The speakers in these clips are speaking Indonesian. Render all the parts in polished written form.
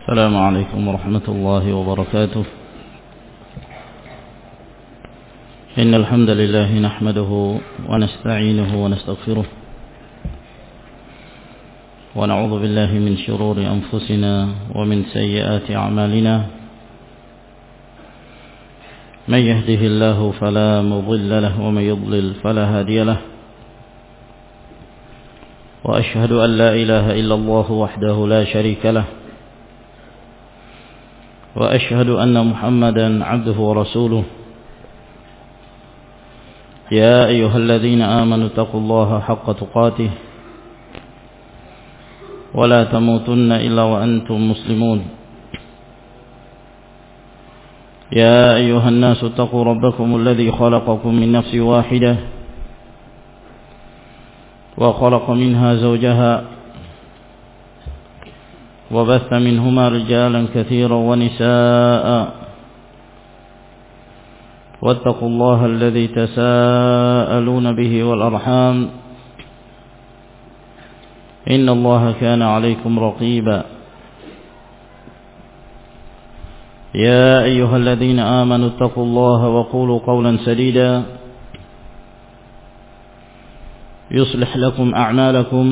السلام عليكم ورحمة الله وبركاته. إن الحمد لله نحمده ونستعينه ونستغفره ونعوذ بالله من شرور أنفسنا ومن سيئات أعمالنا. من يهده الله فلا مضل له ومن يضلل فلا هادي له. وأشهد أن لا إله إلا الله وحده لا شريك له. وأشهد أن محمدا عبده ورسوله. يا أيها الذين آمنوا اتقوا الله حق تقاته ولا تموتن إلا وأنتم مسلمون. يا أيها الناس اتقوا ربكم الذي خلقكم من نفس واحدة وخلق منها زوجها وبث منهما رجالا كثيرا ونساء واتقوا الله الذي تساءلون به والأرحام إن الله كان عليكم رقيبا. يا أيها الذين آمنوا اتقوا الله وقولوا قولا سديدا يصلح لكم أعمالكم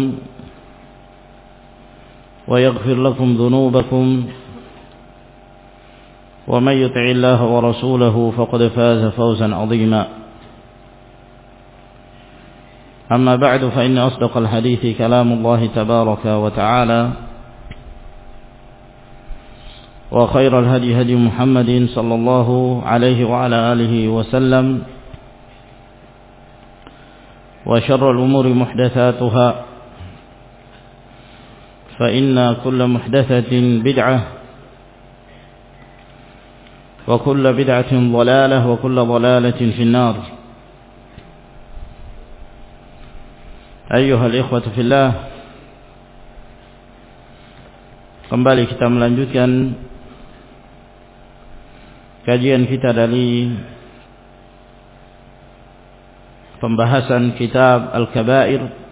ويغفر لكم ذنوبكم ومن يطع الله ورسوله فقد فاز فوزا عظيما. أما بعد فإن أصدق الحديث كلام الله تبارك وتعالى وخير الهدي هدي محمد صلى الله عليه وعلى آله وسلم وشر الأمور محدثاتها فإن كل محدثة بدعة وكل بدعة ضلالة وكل ضلالة في النار. أيها الإخوة في الله, kembali kita melanjutkan kajian kita dari pembahasan kitab Al-Kabair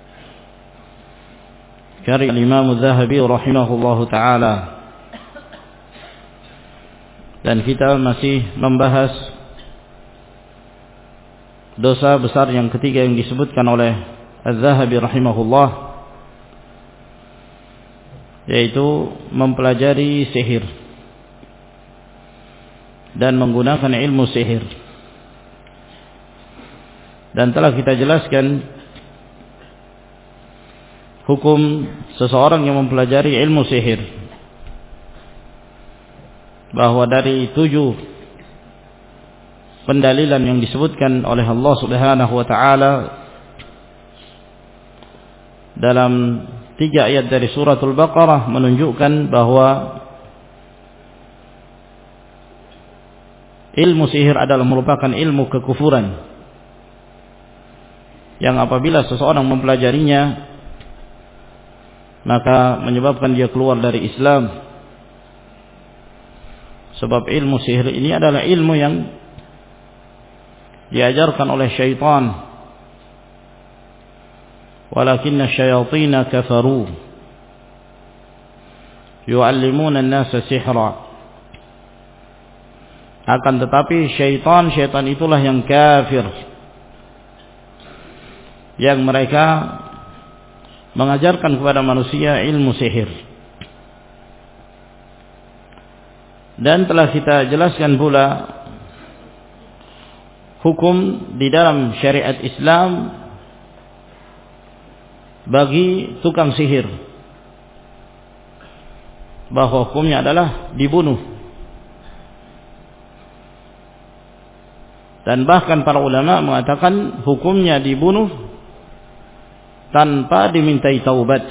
karya Imam Az-Zahabi rahimahullahu ta'ala, dan kita masih membahas dosa besar yang ketiga yang disebutkan oleh Az-Zahabi rahimahullah, yaitu mempelajari sihir dan menggunakan ilmu sihir. Dan telah kita jelaskan hukum seseorang yang mempelajari ilmu sihir, bahwa dari 7 pendalilan yang disebutkan oleh Allah Subhanahu wa taala dalam 3 ayat dari suratul Baqarah menunjukkan bahwa ilmu sihir adalah merupakan ilmu kekufuran yang apabila seseorang mempelajarinya maka menyebabkan dia keluar dari Islam. Sebab ilmu sihir ini adalah ilmu yang diajarkan oleh syaitan. Walakinna syayatina kafaru yu'allimuna an-nasa sihra. Akan tetapi syaitan itulah yang kafir, yang mereka mengajarkan kepada manusia ilmu sihir. Dan telah kita jelaskan pula hukum di dalam syariat Islam bagi tukang sihir, bahwa hukumnya adalah dibunuh. Dan bahkan para ulama mengatakan hukumnya dibunuh tanpa dimintai taubat.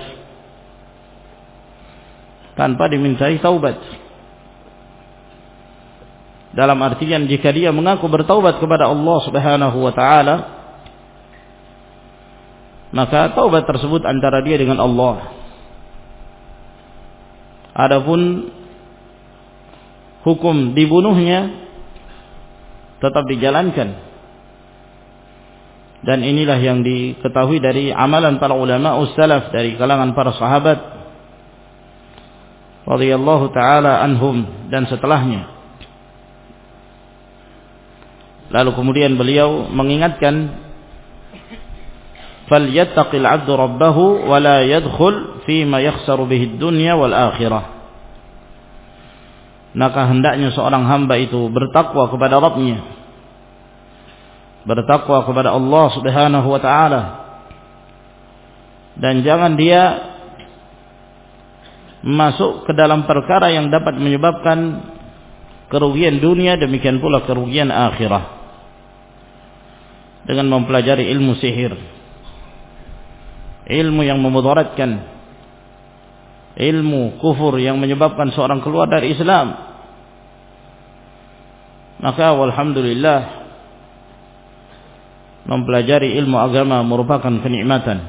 Tanpa dimintai taubat. Dalam artian jika dia mengaku bertaubat kepada Allah Subhanahu wa taala, maka taubat tersebut antara dia dengan Allah. Adapun hukum dibunuhnya tetap dijalankan. Dan inilah yang diketahui dari amalan para ulama salaf dari kalangan para sahabat radhiyallahu taala anhum dan setelahnya. Lalu kemudian beliau mengingatkan, falyattaqil 'abdu rabbahu wa la yadkhul fima yakhsaru bihi ad-dunya wal akhirah. Maka hendaknya seorang hamba itu bertakwa kepada Rabbnya, bertakwa kepada Allah Subhanahu wa taala, dan jangan dia masuk ke dalam perkara yang dapat menyebabkan kerugian dunia, demikian pula kerugian akhirah, dengan mempelajari ilmu sihir, ilmu yang memudaratkan, ilmu kufur yang menyebabkan seorang keluar dari Islam. Maka walhamdulillah, mempelajari ilmu agama merupakan kenikmatan,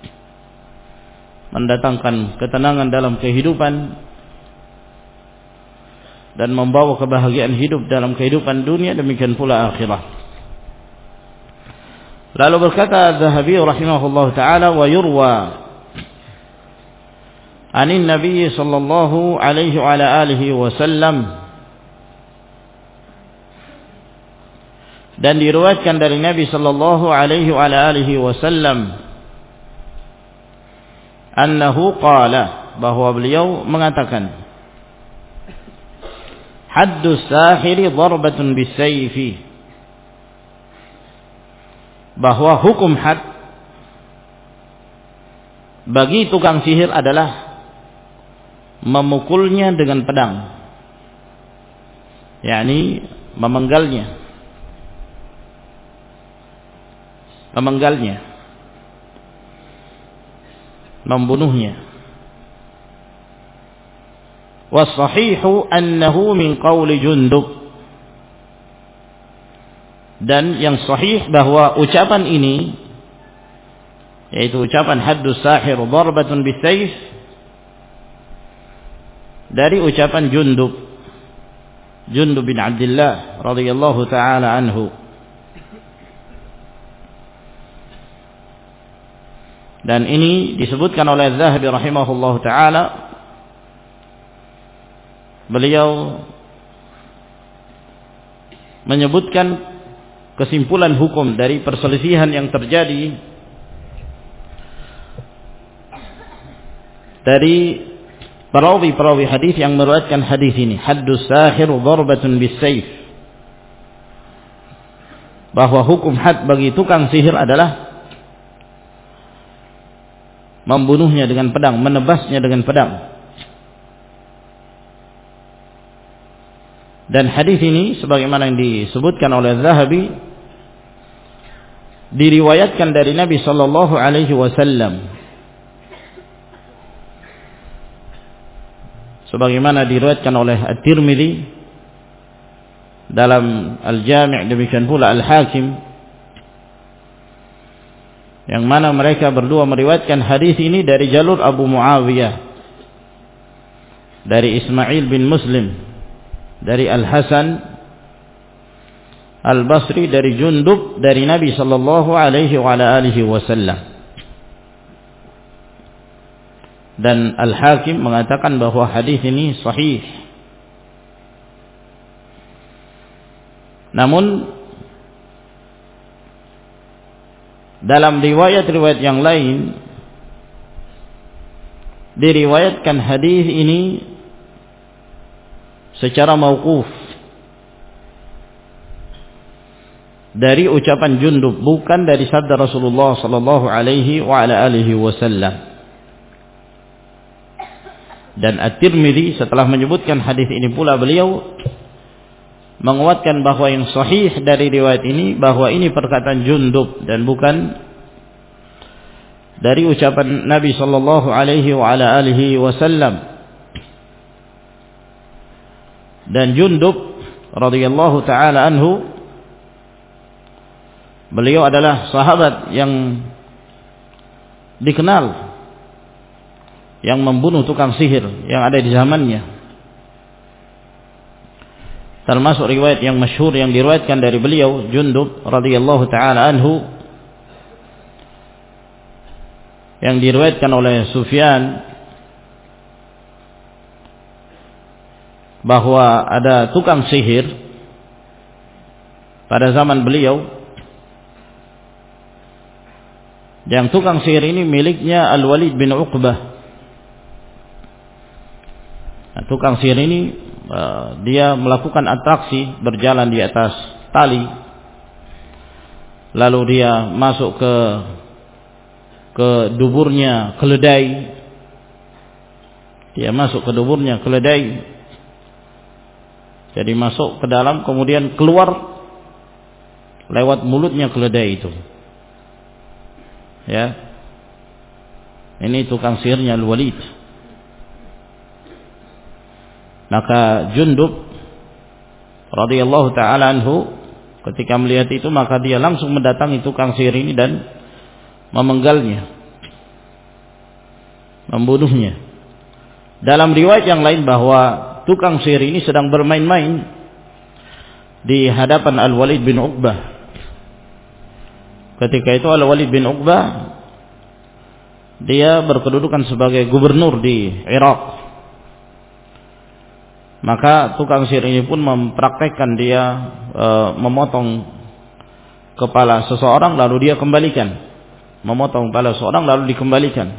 mendatangkan ketenangan dalam kehidupan dan membawa kebahagiaan hidup dalam kehidupan dunia, demikian pula akhirah. Lalu berkata Az-Zahabi rahimahullah ta'ala, wa yurwa anin Nabi sallallahu alaihi wa ala alihi wasallam, dan diriwayatkan dari Nabi sallallahu alaihi wa ala alihi wasallam, annahu qala, bahwa beliau mengatakan, haddus sahiri darbatun bisayfi, bahwa hukum had bagi tukang sihir adalah memukulnya dengan pedang, yakni memenggalnya, membunuhnya. Wassahihu annahu min qawli Jundub, dan yang sahih bahwa ucapan ini, yaitu ucapan haddus sahir darbatun bisayf, dari ucapan Jundub bin Abdullah radhiyallahu taala anhu. Dan ini disebutkan oleh Az-Zahabi rahimahullah ta'ala. Beliau menyebutkan kesimpulan hukum dari perselisihan yang terjadi dari perawi hadis yang meriwayatkan hadis ini, haddus sahir darbatun bisayf, bahwa hukum had bagi tukang sihir adalah membunuhnya dengan pedang, menebasnya dengan pedang. Dan hadis ini sebagaimana yang disebutkan oleh Zahabi, diriwayatkan dari Nabi sallallahu alaihi wasallam, sebagaimana diriwayatkan oleh At-Tirmidzi dalam Al-Jami', demikian pula Al-Hakim, yang mana mereka berdua meriwayatkan hadis ini dari jalur Abu Muawiyah, dari Ismail bin Muslim, dari Al-Hasan Al-Basri, dari Jundub, dari Nabi sallallahu alaihi wa ala alihi wasallam. Dan Al-Hakim mengatakan bahwa hadis ini sahih. Namun dalam riwayat-riwayat yang lain diriwayatkan hadis ini secara mauquf, dari ucapan Jundub, bukan dari sabda Rasulullah sallallahu alaihi wa ala alihi wasallam. Dan At-Tirmidzi setelah menyebutkan hadis ini pula, beliau menguatkan bahwa yang sahih dari riwayat ini, bahwa ini perkataan Jundub dan bukan dari ucapan Nabi sallallahu alaihi wa ala alihi wasallam. Dan Jundub radhiyallahu taala anhu, beliau adalah sahabat yang dikenal yang membunuh tukang sihir yang ada di zamannya. Termasuk riwayat yang masyhur yang diriwayatkan dari beliau, Jundub radhiyallahu taala anhu, yang diriwayatkan oleh Sufyan bahwa ada tukang sihir pada zaman beliau, yang tukang sihir ini miliknya Al-Walid bin Uqbah. Nah, tukang sihir ini dia melakukan atraksi berjalan di atas tali, lalu dia masuk ke duburnya keledai. Dia masuk ke duburnya keledai, jadi masuk ke dalam kemudian keluar lewat mulutnya keledai itu. Ya, ini tukang sihirnya Al-Walid. Maka Jundub radhiyallahu taala anhu ketika melihat itu, maka dia langsung mendatangi tukang sihir ini dan memenggalnya, membunuhnya. Dalam riwayat yang lain bahwa tukang sihir ini sedang bermain-main di hadapan Al-Walid bin Uqbah. Ketika itu Al-Walid bin Uqbah dia berkedudukan sebagai gubernur di Irak. Maka tukang sihir ini pun mempraktekkan dia memotong kepala seseorang lalu dia kembalikan, memotong kepala seseorang lalu dikembalikan,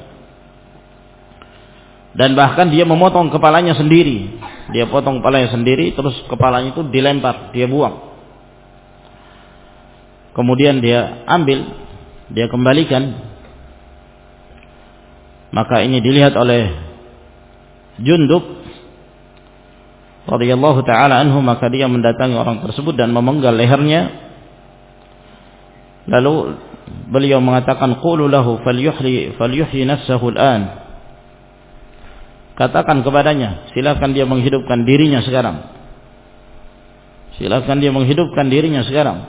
dan bahkan dia memotong kepalanya sendiri. Dia potong kepalanya sendiri, terus kepalanya itu dilempar, dia buang, kemudian dia ambil, dia kembalikan. Maka ini dilihat oleh Jundub radhiyallahu taala anhu, maka dia mendatangi orang tersebut dan memenggal lehernya. Lalu beliau mengatakan, qulu lahu falyuhyi nafsahu al-an. Katakan kepadanya, silakan dia menghidupkan dirinya sekarang. Silakan dia menghidupkan dirinya sekarang.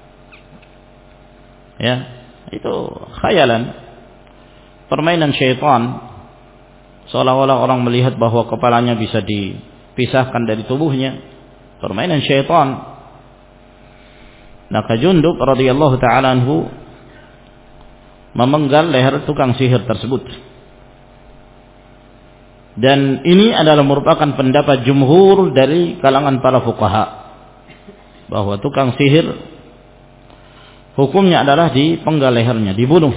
Ya, itu khayalan, permainan syaitan, seolah-olah orang melihat bahwa kepalanya bisa dipisahkan dari tubuhnya, permainan syaitan. Maka Jundub radhiyallahu taala anhu memenggal leher tukang sihir tersebut. Dan ini adalah merupakan pendapat jumhur dari kalangan para fuqaha, bahwa tukang sihir hukumnya adalah dipenggal lehernya, dibunuh.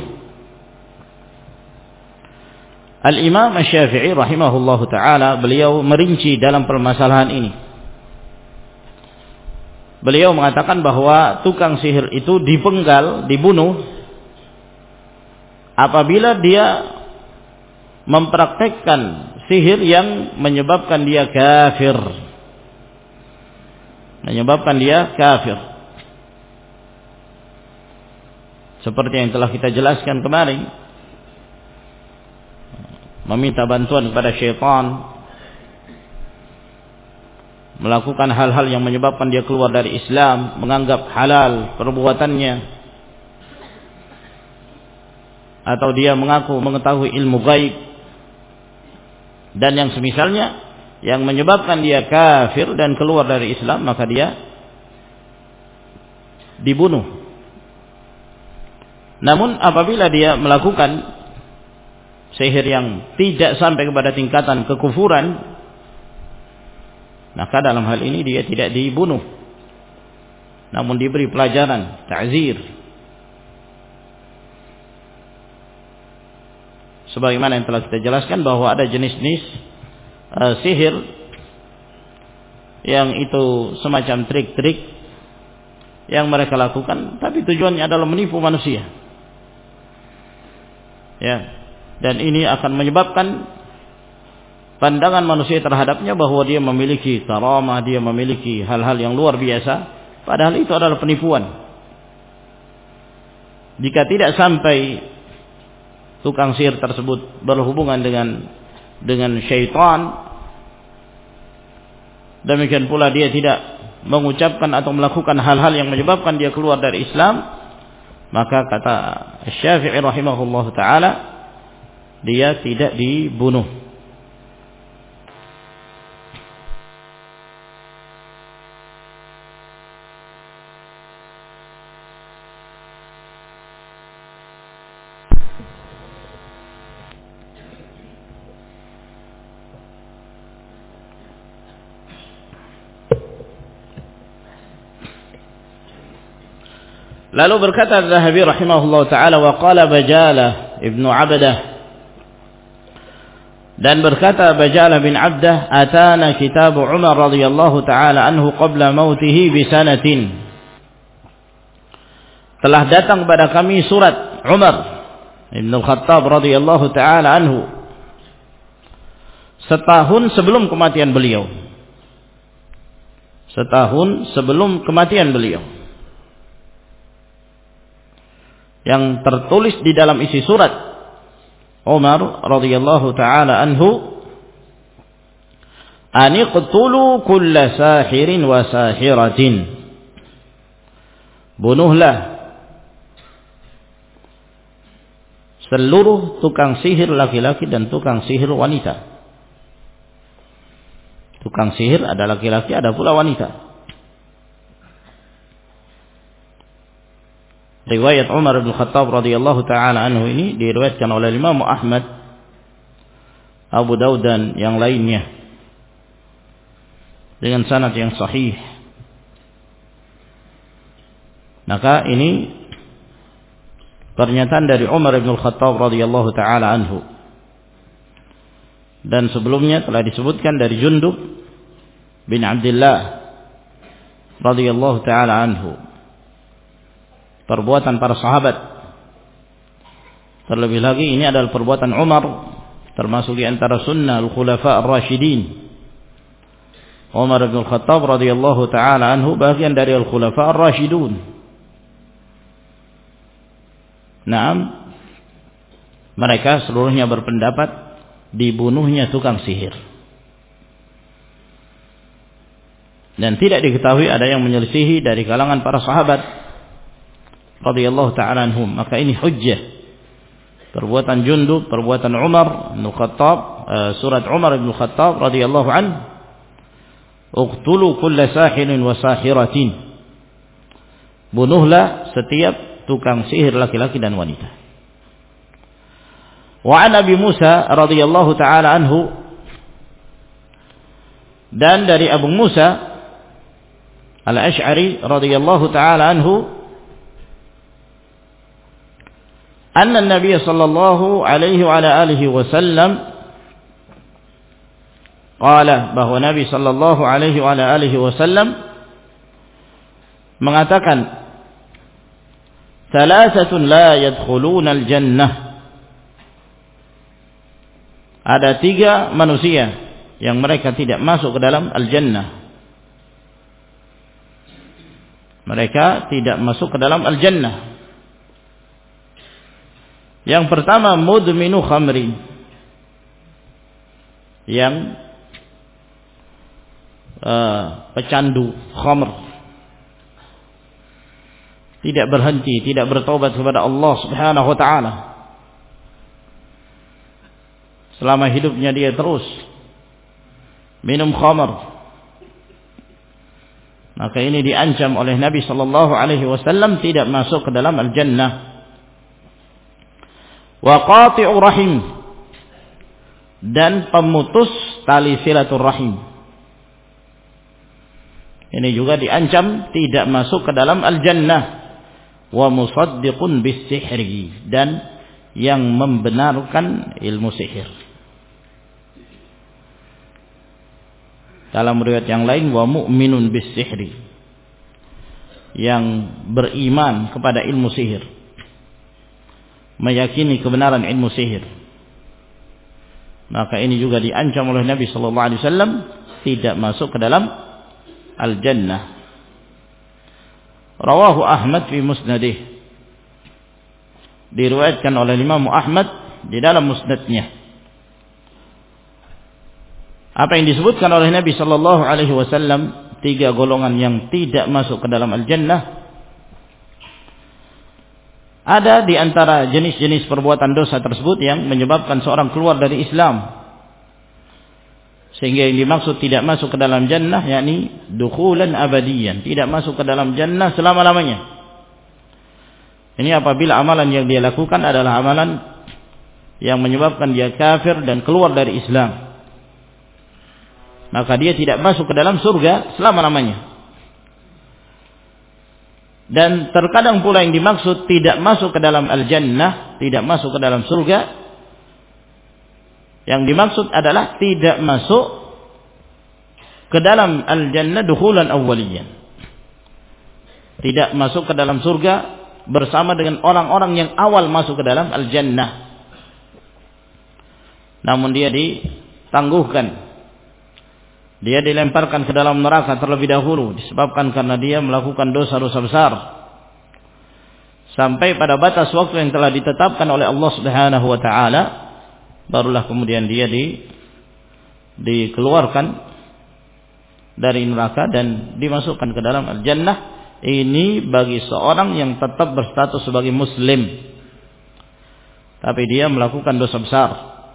Al-Imam Asy-Syafi'i rahimahullahu taala beliau merinci dalam permasalahan ini. Beliau mengatakan bahwa tukang sihir itu dipenggal, dibunuh apabila dia mempraktekkan sihir yang menyebabkan dia kafir. Menyebabkan dia kafir. Seperti yang telah kita jelaskan kemarin, meminta bantuan kepada syaitan, melakukan hal-hal yang menyebabkan dia keluar dari Islam, menganggap halal perbuatannya, atau dia mengaku mengetahui ilmu gaib dan yang semisalnya yang menyebabkan dia kafir dan keluar dari Islam, maka dia dibunuh. Namun apabila dia melakukan sihir yang tidak sampai kepada tingkatan kekufuran, maka dalam hal ini dia tidak dibunuh, namun diberi pelajaran, ta'zir. Sebagaimana yang telah kita jelaskan bahwa ada jenis-jenis sihir yang itu semacam trik-trik yang mereka lakukan, tapi tujuannya adalah menipu manusia. Ya, dan ini akan menyebabkan pandangan manusia terhadapnya bahwa dia memiliki karamah, dia memiliki hal-hal yang luar biasa, padahal itu adalah penipuan. Jika tidak sampai tukang sihir tersebut berhubungan dengan syaitan, demikian pula dia tidak mengucapkan atau melakukan hal-hal yang menyebabkan dia keluar dari Islam, maka kata Syafi'i rahimahullah ta'ala, dia tidak dibunuh. Lalu berkata Az-Zahabi rahimahullah ta'ala, wa qala Bajalah ibnu Abdah, dan berkata Bajalah bin Abdah, atana kitab Umar radhiyallahu ta'ala anhu qabla mautihi bisanatin, telah datang kepada kami surat Umar ibn al-Khattab radhiyallahu ta'ala anhu setahun sebelum kematian beliau. Setahun sebelum kematian beliau. Yang tertulis di dalam isi surat Umar radhiyallahu ta'ala anhu, aniqtulu kulla sahirin wa sahiratin, bunuhlah seluruh tukang sihir laki-laki dan tukang sihir wanita. Tukang sihir ada laki-laki, ada pula wanita. Riwayat Umar bin Khattab radhiyallahu ta'ala anhu ini diriwayatkan oleh Imam Ahmad, Abu Daud dan yang lainnya dengan sanad yang sahih. Maka ini pernyataan dari Umar bin Khattab radhiyallahu ta'ala anhu. Dan sebelumnya telah disebutkan dari Jundub bin Abdullah radhiyallahu ta'ala anhu, perbuatan para sahabat. Terlebih lagi ini adalah perbuatan Umar, termasuk di antara sunnah al-khulafa ar-rasyidin. Umar bin Khattab radhiyallahu ta'ala anhu bagian dari al-khulafa ar-rasyidun. Naam, mereka seluruhnya berpendapat dibunuhnya tukang sihir. Dan tidak diketahui ada yang menyelisihi dari kalangan para sahabat radhiyallahu ta'ala anhum. Maka ini hujjah. Perbuatan Jundub, perbuatan Umar bin Khattab, surat Umar bin Khattab radhiyallahu anhu, uqtulu kulla sahirin wa sahiratin, bunuhlah setiap tukang sihir laki-laki dan wanita. Wa an Abi Musa radhiyallahu ta'ala anhu, dan dari Abu Musa al-Ash'ari radhiyallahu ta'ala anhu, anna Nabi sallallahu alaihi wa ala alihi wasallam qala, bahwa Nabi sallallahu alaihi wa ala alihi wasallam mengatakan, thalathatun la yadkhuluna al-jannah, ada 3 manusia yang mereka tidak masuk ke dalam al-jannah. Mereka tidak masuk ke dalam al-jannah. Yang pertama, mudminu khamri, yang pecandu khamr, tidak berhenti, tidak bertaubat kepada Allah Subhanahu wa ta'ala. Selama hidupnya dia terus minum khamr. Maka ini diancam oleh Nabi sallallahu alaihi wasallam tidak masuk ke dalam al-jannah. Wa qati'u rahim, dan pemutus tali silaturahim. Ini juga diancam tidak masuk ke dalam al-jannah. Wa musaddiqun bis-sihri, dan yang membenarkan ilmu sihir. Dalam riwayat yang lain, wa mu'minun bis-sihri, yang beriman kepada ilmu sihir, meyakini kebenaran ilmu sihir. Maka ini juga diancam oleh Nabi sallallahu alaihi wasallam tidak masuk ke dalam al-jannah. Rawahu Ahmad fi musnadih, diriwayatkan oleh Imam Ahmad di dalam musnadnya. Apa yang disebutkan oleh Nabi sallallahu alaihi wasallam, 3 golongan yang tidak masuk ke dalam al-jannah. Ada di antara jenis-jenis perbuatan dosa tersebut yang menyebabkan seorang keluar dari Islam, sehingga yang dimaksud tidak masuk ke dalam jannah yakni dukhulan abadiyan, tidak masuk ke dalam jannah selama-lamanya. Ini apabila amalan yang dia lakukan adalah amalan yang menyebabkan dia kafir dan keluar dari Islam, maka dia tidak masuk ke dalam surga selama-lamanya. Dan terkadang pula yang dimaksud tidak masuk ke dalam al-jannah, tidak masuk ke dalam surga. Yang dimaksud adalah tidak masuk ke dalam al-jannah dukhulan awwaliyan. Tidak masuk ke dalam surga bersama dengan orang-orang yang awal masuk ke dalam al-jannah. Namun dia ditangguhkan. Dia dilemparkan ke dalam neraka terlebih dahulu disebabkan karena dia melakukan dosa-dosa besar. Sampai pada batas waktu yang telah ditetapkan oleh Allah Subhanahu wa taala, barulah kemudian dia dikeluarkan dari neraka dan dimasukkan ke dalam al-jannah. Ini bagi seorang yang tetap berstatus sebagai muslim, tapi dia melakukan dosa besar,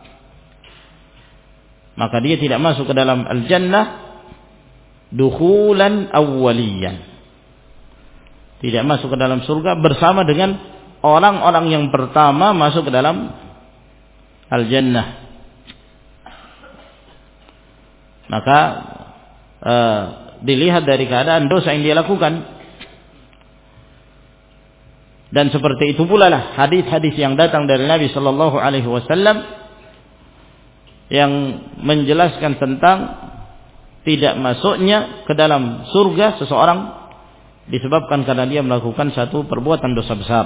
maka dia tidak masuk ke dalam al-jannah dukhulan awwaliyan. Tidak masuk ke dalam surga bersama dengan orang-orang yang pertama masuk ke dalam al-jannah. Maka dilihat dari keadaan dosa yang dia lakukan. Dan seperti itu pula lah hadis-hadis yang datang dari Nabi sallallahu alaihi wasallam yang menjelaskan tentang tidak masuknya ke dalam surga seseorang disebabkan karena dia melakukan satu perbuatan dosa besar.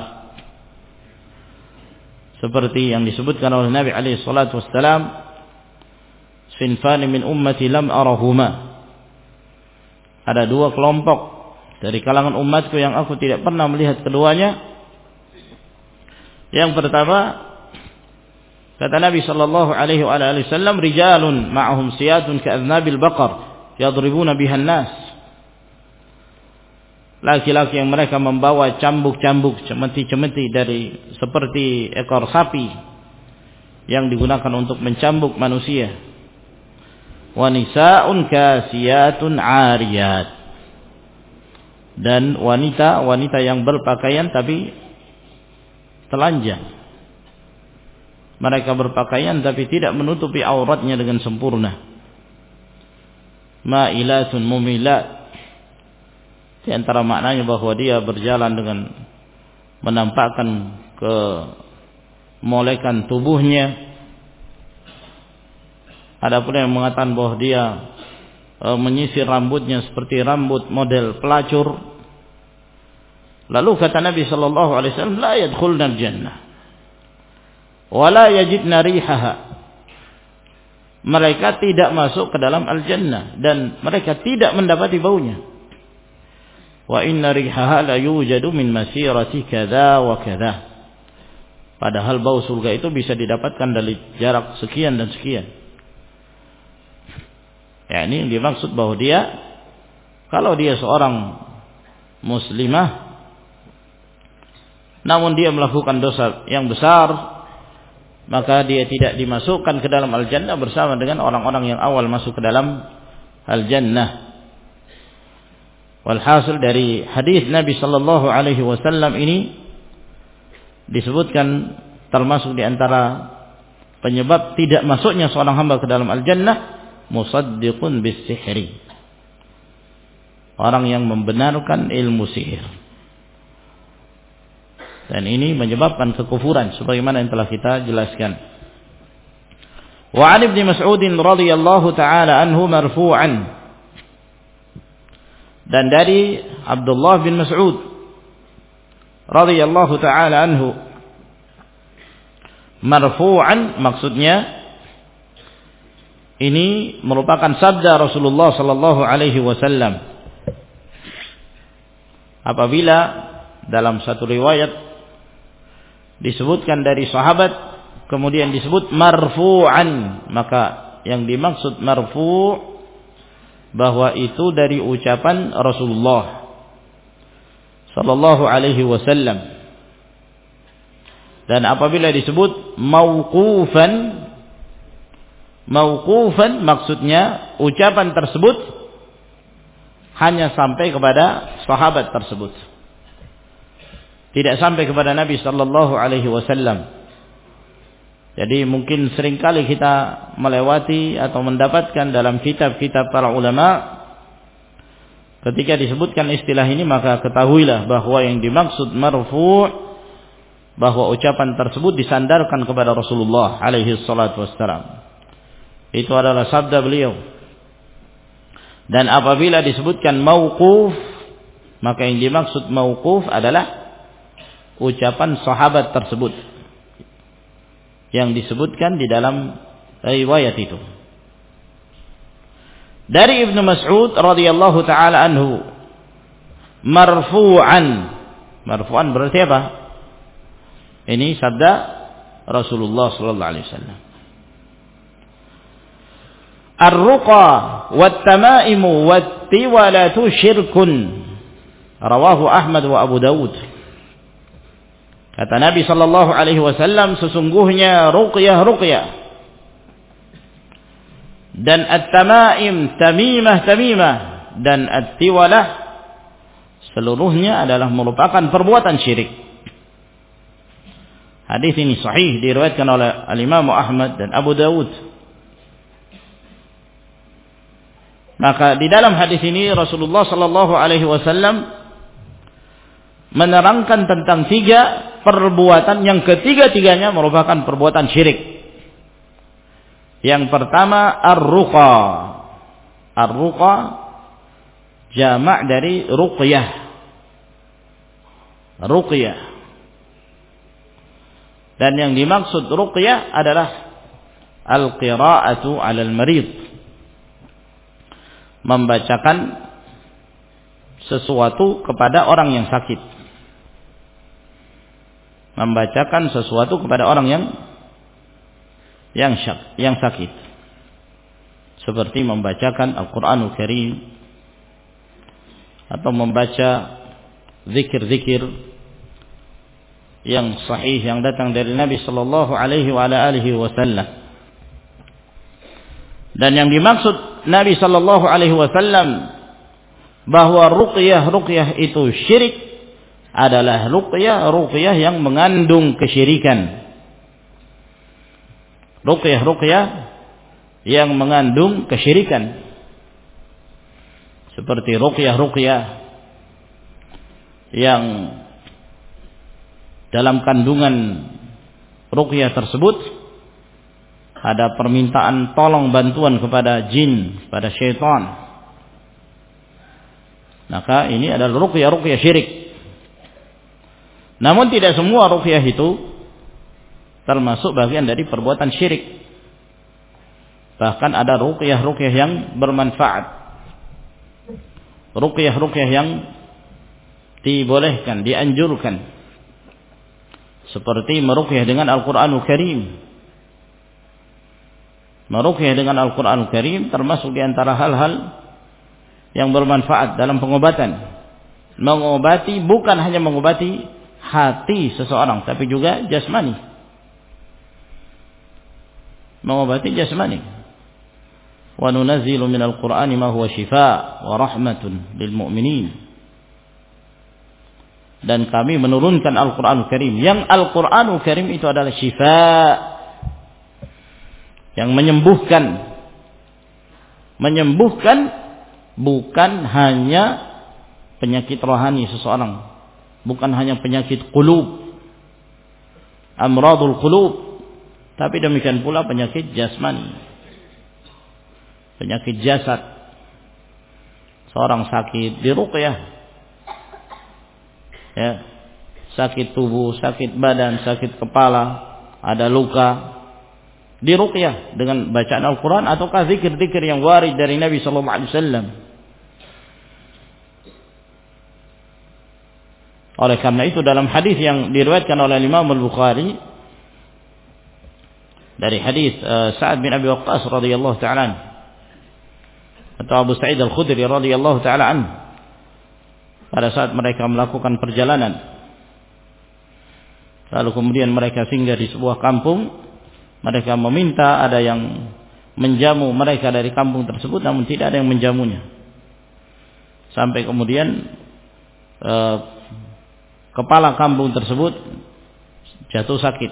Seperti yang disebutkan oleh Nabi alaihi salatu wassalam, sinfani min ummati lam arahuma. Ada dua kelompok dari kalangan umatku yang aku tidak pernah melihat keduanya. Yang pertama, kata Nabi sallallahu alaihi wasallam, rijalun ma'ahum siyatun ka'adnabil baqar yadribuna bihan nas. Laki-laki yang mereka membawa cambuk-cambuk, cemeti-cemeti dari seperti ekor sapi yang digunakan untuk mencambuk manusia. Wa nisa'un kasiyatun 'ariyat. Dan wanita yang berpakaian tapi telanjang. Mereka berpakaian tapi tidak menutupi auratnya dengan sempurna. Ma'ilatun mumilat. Di antara maknanya bahwa dia berjalan dengan menampakkan kemolekan tubuhnya. Ada pula yang mengatakan bahwa dia menyisir rambutnya seperti rambut model pelacur. Lalu kata Nabi sallallahu alaihi wasallam, la yadkhulna al-jannah wa la yajidna rihaha. Mereka tidak masuk ke dalam al-jannah dan mereka tidak mendapati baunya. Wa inna rihaha la yujadu min masirati kadza wa kadza. Padahal bau surga itu bisa didapatkan dari jarak sekian dan sekian. Ya, ini yang dimaksud bahwa dia, kalau dia seorang muslimah namun dia melakukan dosa yang besar, maka dia tidak dimasukkan ke dalam al-jannah bersama dengan orang-orang yang awal masuk ke dalam al-jannah. Walhasil dari hadis Nabi sallallahu alaihi wasallam ini disebutkan termasuk di antara penyebab tidak masuknya seorang hamba ke dalam al-jannah, musaddiqun bis-sihri. Orang yang membenarkan ilmu sihir. Dan ini menyebabkan kekufuran sebagaimana yang telah kita jelaskan. Wa 'an Ibnu Mas'ud radhiyallahu taala anhu marfu'an. Dan dari Abdullah bin Mas'ud radhiyallahu taala anhu marfu'an, maksudnya ini merupakan sabda Rasulullah sallallahu alaihi wasallam. Apabila dalam satu riwayat disebutkan dari sahabat kemudian disebut marfu'an, maka yang dimaksud marfu' bahwa itu dari ucapan Rasulullah sallallahu alaihi wasallam. Dan apabila disebut mauqufan maksudnya ucapan tersebut hanya sampai kepada sahabat tersebut, tidak sampai kepada Nabi sallallahu alaihi wasallam. Jadi mungkin seringkali kita melewati atau mendapatkan dalam kitab-kitab para ulama ketika disebutkan istilah ini maka ketahuilah bahwa yang dimaksud marfu' bahwa ucapan tersebut disandarkan kepada Rasulullah alaihi salatu wassalam. Itu adalah sabda beliau. Dan apabila disebutkan mauquf, maka yang dimaksud mauquf adalah ucapan sahabat tersebut yang disebutkan di dalam riwayat itu. Dari Ibnu Mas'ud radhiyallahu taala anhu, marfu'an. Marfu'an berarti apa? Ini sabda Rasulullah sallallahu alaihi wasallam. Ar-ruqa wat-tamaimu wat-tiwalatu syirkun. Rawahu Ahmad wa Abu Dawud. Kata Nabi sallallahu alaihi wasallam, sesungguhnya ruqyah dan at-tamaim, tamimah dan at-tiwalah seluruhnya adalah merupakan perbuatan syirik. Hadis ini sahih diriwayatkan oleh Al-Imam Ahmad dan Abu Dawud. Maka di dalam hadis ini Rasulullah sallallahu alaihi wasallam menerangkan tentang 3 perbuatan yang ketiga-tiganya merupakan perbuatan syirik. Yang pertama ar-ruqa. Ar-ruqa jamak dari ruqyah. Ruqyah. Dan yang dimaksud ruqyah adalah al-qira'atu 'alal marid. Membacakan sesuatu kepada orang yang sakit. Membacakan sesuatu kepada orang yang sakit. Seperti membacakan Al-Qur'anul Karim atau membaca zikir-zikir yang sahih yang datang dari Nabi sallallahu alaihi wa ala alihi wasallam. Dan yang dimaksud Nabi sallallahu alaihi wasallam bahwa ruqyah itu syirik adalah ruqyah yang mengandung kesyirikan. Ruqyah yang mengandung kesyirikan. Seperti ruqyah yang dalam kandungan ruqyah tersebut ada permintaan tolong bantuan kepada jin, kepada syaitan. Maka ini adalah ruqyah syirik. Namun tidak semua ruqyah itu termasuk bagian dari perbuatan syirik. Bahkan ada ruqyah yang bermanfaat. Ruqyah yang dibolehkan, dianjurkan. Seperti meruqyah dengan Al-Qur'anul Karim. Meruqyah dengan Al-Qur'anul Karim termasuk di antara hal-hal yang bermanfaat dalam pengobatan. Mengobati bukan hanya mengobati hati seseorang, tapi juga jasmani. Mengobati jasmani. Wa nunazzilu minal Qur'ani ma huwa shifaa wa rahmatun lil mu'minin. Dan kami menurunkan Al-Qur'anul Karim. Yang Al-Qur'anul Karim itu adalah shifaa, yang menyembuhkan bukan hanya penyakit rohani seseorang, bukan hanya penyakit qulub, amradul qulub, tapi demikian pula penyakit jasmani, penyakit jasad. Seorang sakit diruqyah, ya, sakit tubuh, sakit badan, sakit kepala, ada luka, diruqyah dengan bacaan Al-Quran ataukah zikir-zikir yang warid dari Nabi sallallahu alaihi wasallam. Oleh karena itu dalam hadis yang diriwayatkan oleh Imam Al-Bukhari dari hadis Sa'ad bin Abi Waqqas radhiyallahu ta'ala atau Abu Sa'id Al-Khudri radhiyallahu ta'ala anhu, pada saat mereka melakukan perjalanan lalu kemudian mereka singgah di sebuah kampung. Mereka meminta ada yang menjamu mereka dari kampung tersebut, namun tidak ada yang menjamunya. Sampai kemudian kepala kampung tersebut jatuh sakit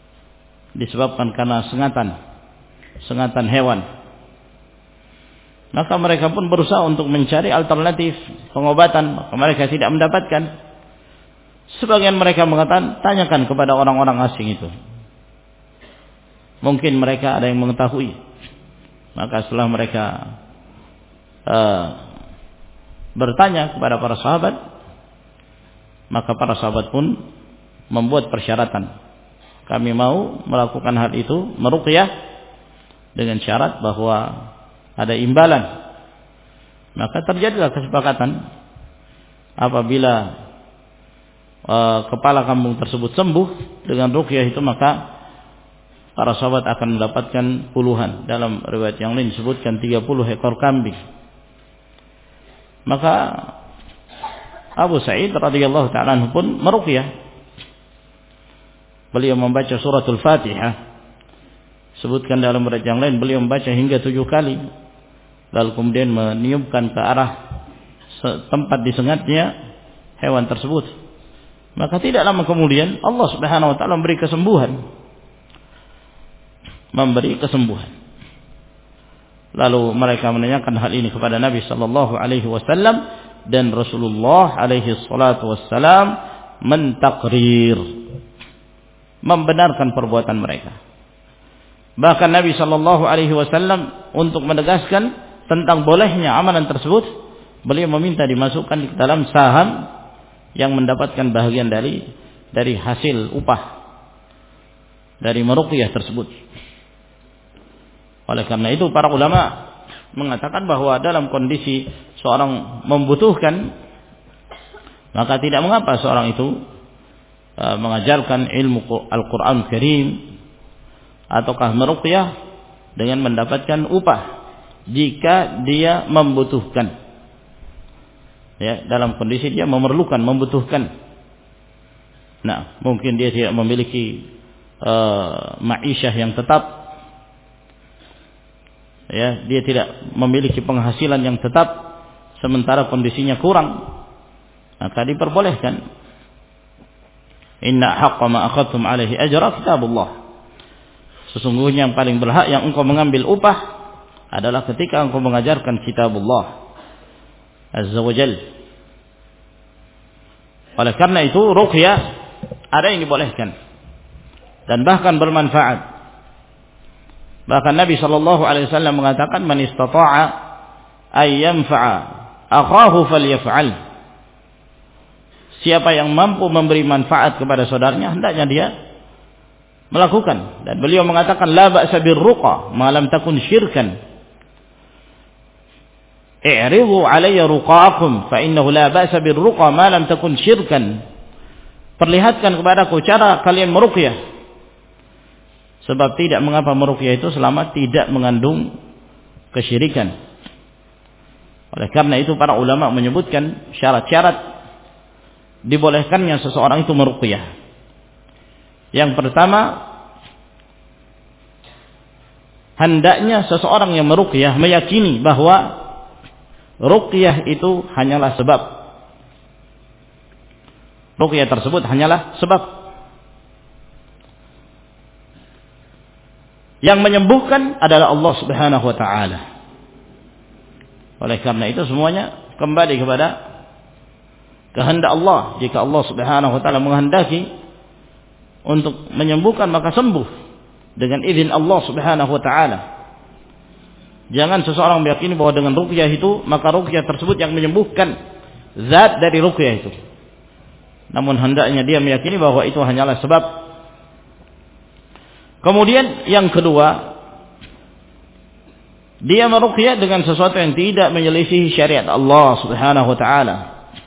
disebabkan karena sengatan hewan. Maka mereka pun berusaha untuk mencari alternatif pengobatan, maka mereka tidak mendapatkan. Sebagian mereka mengatakan, tanyakan kepada orang-orang asing itu. Mungkin mereka ada yang mengetahui. Maka setelah mereka bertanya kepada para sahabat, maka para sahabat pun membuat persyaratan. Kami mau melakukan hal itu, meruqyah, dengan syarat bahwa ada imbalan. Maka terjadilah kesepakatan, apabila kepala kambing tersebut sembuh dengan ruqyah itu, maka para sahabat akan mendapatkan puluhan. Dalam riwayat yang lain disebutkan 30 ekor kambing. Maka Abu Sa'id radhiyallahu ta'ala anhu pun meruqyah. Beliau membaca suratul Fatihah. Sebutkan dalam riwayat yang lain beliau membaca hingga 7 kali. Lalu kemudian meniupkan ke arah tempat disengatnya hewan tersebut. Maka tidak lama kemudian Allah Subhanahu wa taala memberi kesembuhan. Lalu mereka menanyakan hal ini kepada Nabi sallallahu alaihi wasallam, dan Rasulullah alaihi salatu wassalam mentakrir, membenarkan perbuatan mereka. Bahkan Nabi sallallahu alaihi wasallam untuk menegaskan tentang bolehnya amalan tersebut, beliau meminta dimasukkan di dalam saham yang mendapatkan bahagian dari hasil upah dari meruqyah tersebut. Oleh karena itu para ulama mengatakan bahwa dalam kondisi seorang membutuhkan, maka tidak mengapa seorang itu mengajarkan ilmu Al-Quran Karim ataukah meruqyah dengan mendapatkan upah jika dia membutuhkan, ya, dalam kondisi dia membutuhkan. Nah, mungkin dia tidak memiliki ma'isyah yang tetap, ya, dia tidak memiliki penghasilan yang tetap, sementara kondisinya kurang, maka diperbolehkan. Inna haqqa ma akhadtum alaihi ajra kitabullah. Sesungguhnya yang paling berhak yang engkau mengambil upah adalah ketika engkau mengajarkan kitabullah azza wa jalla. Oleh karena itu ruqyah ada yang dibolehkan dan bahkan bermanfaat. Bahkan Nabi sallallahu alaihi wasallam mengatakan, man istata'a ay yanfa'a akhahu falyaf'al. Siapa yang mampu memberi manfaat kepada saudaranya, hendaknya dia melakukan. Dan beliau mengatakan, la ba'sa birruqa ma lam takun syirkan. I'ridu alayya ruqaakum fa innahu la ba'sa birruqa ma lam takun syirkan. Perlihatkan kepadaku cara kalian meruqyah, sebab tidak mengapa meruqyah itu selama tidak mengandung kesyirikan. Oleh karena itu para ulama menyebutkan syarat-syarat dibolehkannya seseorang itu meruqyah. Yang pertama, hendaknya seseorang yang meruqyah meyakini bahwa ruqyah itu hanyalah sebab. Ruqyah tersebut hanyalah sebab. Yang menyembuhkan adalah Allah Subhanahu wa taala. Oleh karena itu semuanya kembali kepada kehendak Allah. Jika Allah Subhanahu wa taala menghendaki untuk menyembuhkan, maka sembuh dengan izin Allah Subhanahu wa taala. Jangan seseorang meyakini bahwa dengan ruqyah itu, maka ruqyah tersebut yang menyembuhkan zat dari ruqyah itu. Namun hendaknya dia meyakini bahwa itu hanyalah sebab. Kemudian yang kedua, dia meruqyah dengan sesuatu yang tidak menyelisihi syariat Allah Subhanahu wa taala.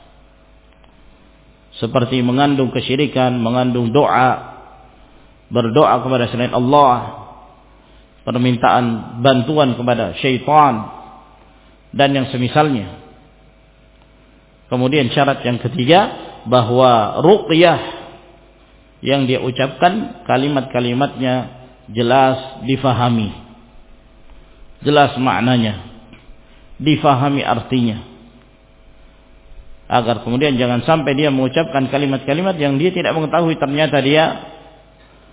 Seperti mengandung kesyirikan, mengandung doa, berdoa kepada selain Allah, permintaan bantuan kepada syaitan dan yang semisalnya. Kemudian syarat yang ketiga, bahwa ruqyah yang dia ucapkan kalimat-kalimatnya jelas difahami, jelas maknanya, difahami artinya, agar kemudian jangan sampai dia mengucapkan kalimat-kalimat yang dia tidak mengetahui, ternyata dia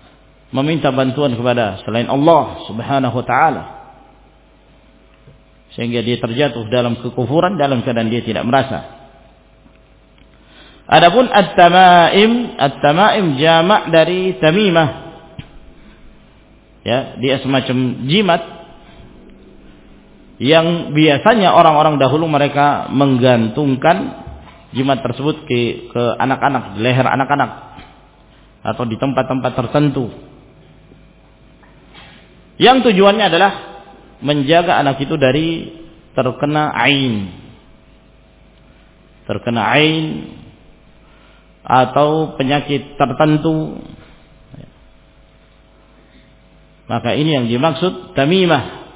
meminta bantuan kepada selain Allah Subhanahu wa taala. sehingga dia terjatuh dalam kekufuran dalam keadaan dia tidak merasa. Adapun at-tamaim jamak dari tamimah. Ya, dia semacam jimat yang biasanya orang-orang dahulu mereka menggantungkan jimat tersebut ke anak-anak, di leher anak-anak atau di tempat-tempat tertentu. Yang tujuannya adalah menjaga anak itu dari terkena ain atau penyakit tertentu. Maka ini yang dimaksud tamimah.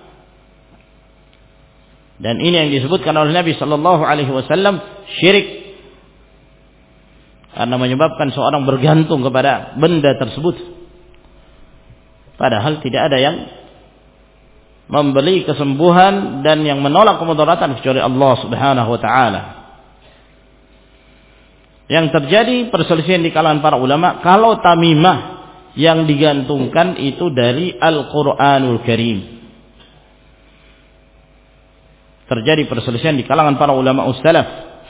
Dan ini yang disebutkan oleh Nabi sallallahu alaihi wasallam syirik. Karena menyebabkan seorang bergantung kepada benda tersebut. Padahal tidak ada yang memberi kesembuhan dan yang menolak kemudaratan kecuali Allah Subhanahu wa taala. Yang terjadi perselisihan di kalangan para ulama kalau tamimah yang digantungkan itu dari Al-Qur'anul Karim. Terjadi perselisihan di kalangan para ulama salaf.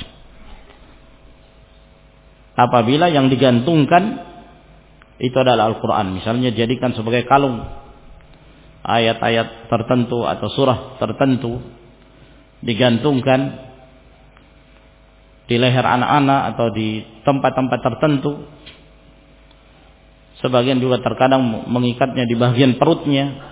Apabila yang digantungkan itu adalah Al-Qur'an, misalnya jadikan sebagai kalung ayat-ayat tertentu atau surah tertentu digantungkan di leher anak-anak atau di tempat-tempat tertentu. Sebagian juga terkadang mengikatnya di bagian perutnya.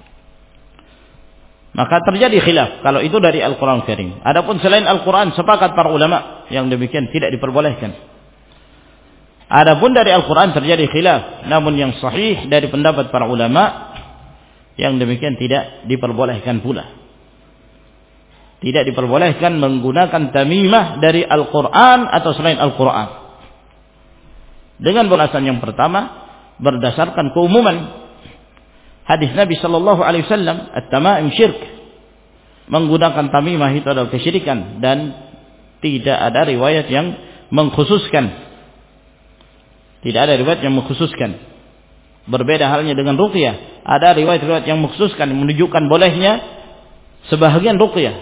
Maka terjadi khilaf kalau itu dari Al-Qur'an Karim. Adapun selain Al-Qur'an sepakat para ulama yang demikian tidak diperbolehkan. Adapun dari Al-Qur'an terjadi khilaf, namun yang sahih dari pendapat para ulama yang demikian tidak diperbolehkan pula. Tidak diperbolehkan menggunakan tamimah dari Al-Qur'an atau selain Al-Qur'an. Dengan alasan yang pertama berdasarkan keumuman hadis Nabi sallallahu alaihi wasallam, at-tamaim syirk. Menggunakan tamimah itu adalah kesyirikan dan tidak ada riwayat yang mengkhususkan. Tidak ada riwayat yang mengkhususkan. Berbeda halnya dengan ruqyah. Ada riwayat-riwayat yang mengkhususkan menunjukkan bolehnya sebahagian ruqyah.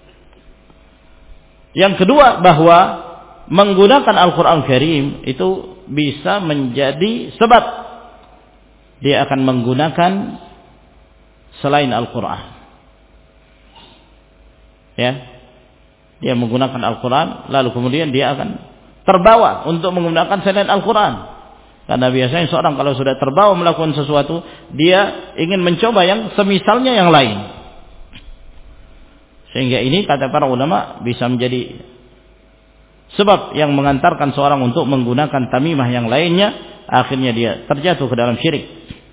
Yang kedua, bahwa menggunakan Al-Qur'an Karim itu bisa menjadi sebab dia akan menggunakan selain Al-Qur'an. Ya. Dia menggunakan Al-Qur'an lalu kemudian dia akan terbawa untuk menggunakan selain Al-Qur'an. Karena biasanya seorang kalau sudah terbawa melakukan sesuatu, dia ingin mencoba yang semisalnya yang lain. Sehingga ini kata para ulama bisa menjadi sebab yang mengantarkan seorang untuk menggunakan tamimah yang lainnya, akhirnya dia terjatuh ke dalam syirik.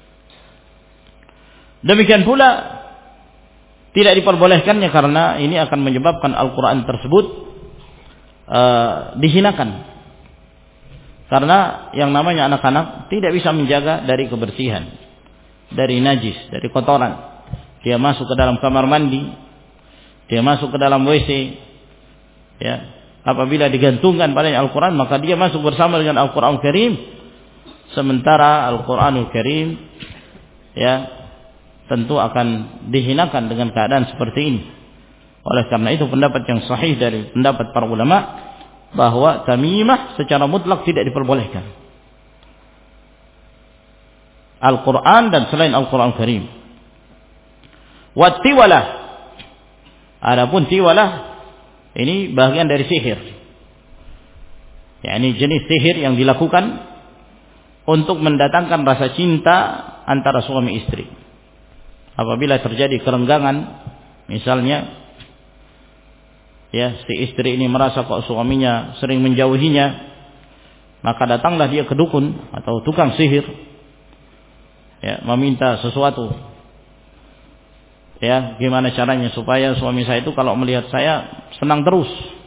Demikian pula tidak diperbolehkannya karena ini akan menyebabkan Al-Quran tersebut dihinakan. Karena yang namanya anak-anak tidak bisa menjaga dari kebersihan, dari najis, dari kotoran. Dia masuk ke dalam kamar mandi, dia masuk ke dalam WC, ya. Apabila digantungkan padanya Al-Quran, maka dia masuk bersama dengan Al-Quran Karim. Sementara Al-Quranul Karim, ya, tentu akan dihinakan dengan keadaan seperti ini. Oleh karena itu pendapat yang sahih dari pendapat para ulama bahwa tamimah secara mutlak tidak diperbolehkan. Al-Quran dan selain Al-Quran Karim. Wattiwalah. Adapun tiwalah ini bagian dari sihir. Ya, ini jenis sihir yang dilakukan untuk mendatangkan rasa cinta antara suami istri. Apabila terjadi kerenggangan, misalnya, ya, si istri ini merasa kok suaminya sering menjauhinya, maka datanglah dia ke dukun atau tukang sihir, ya, meminta sesuatu. Ya, gimana caranya supaya suami saya itu kalau melihat saya senang terus.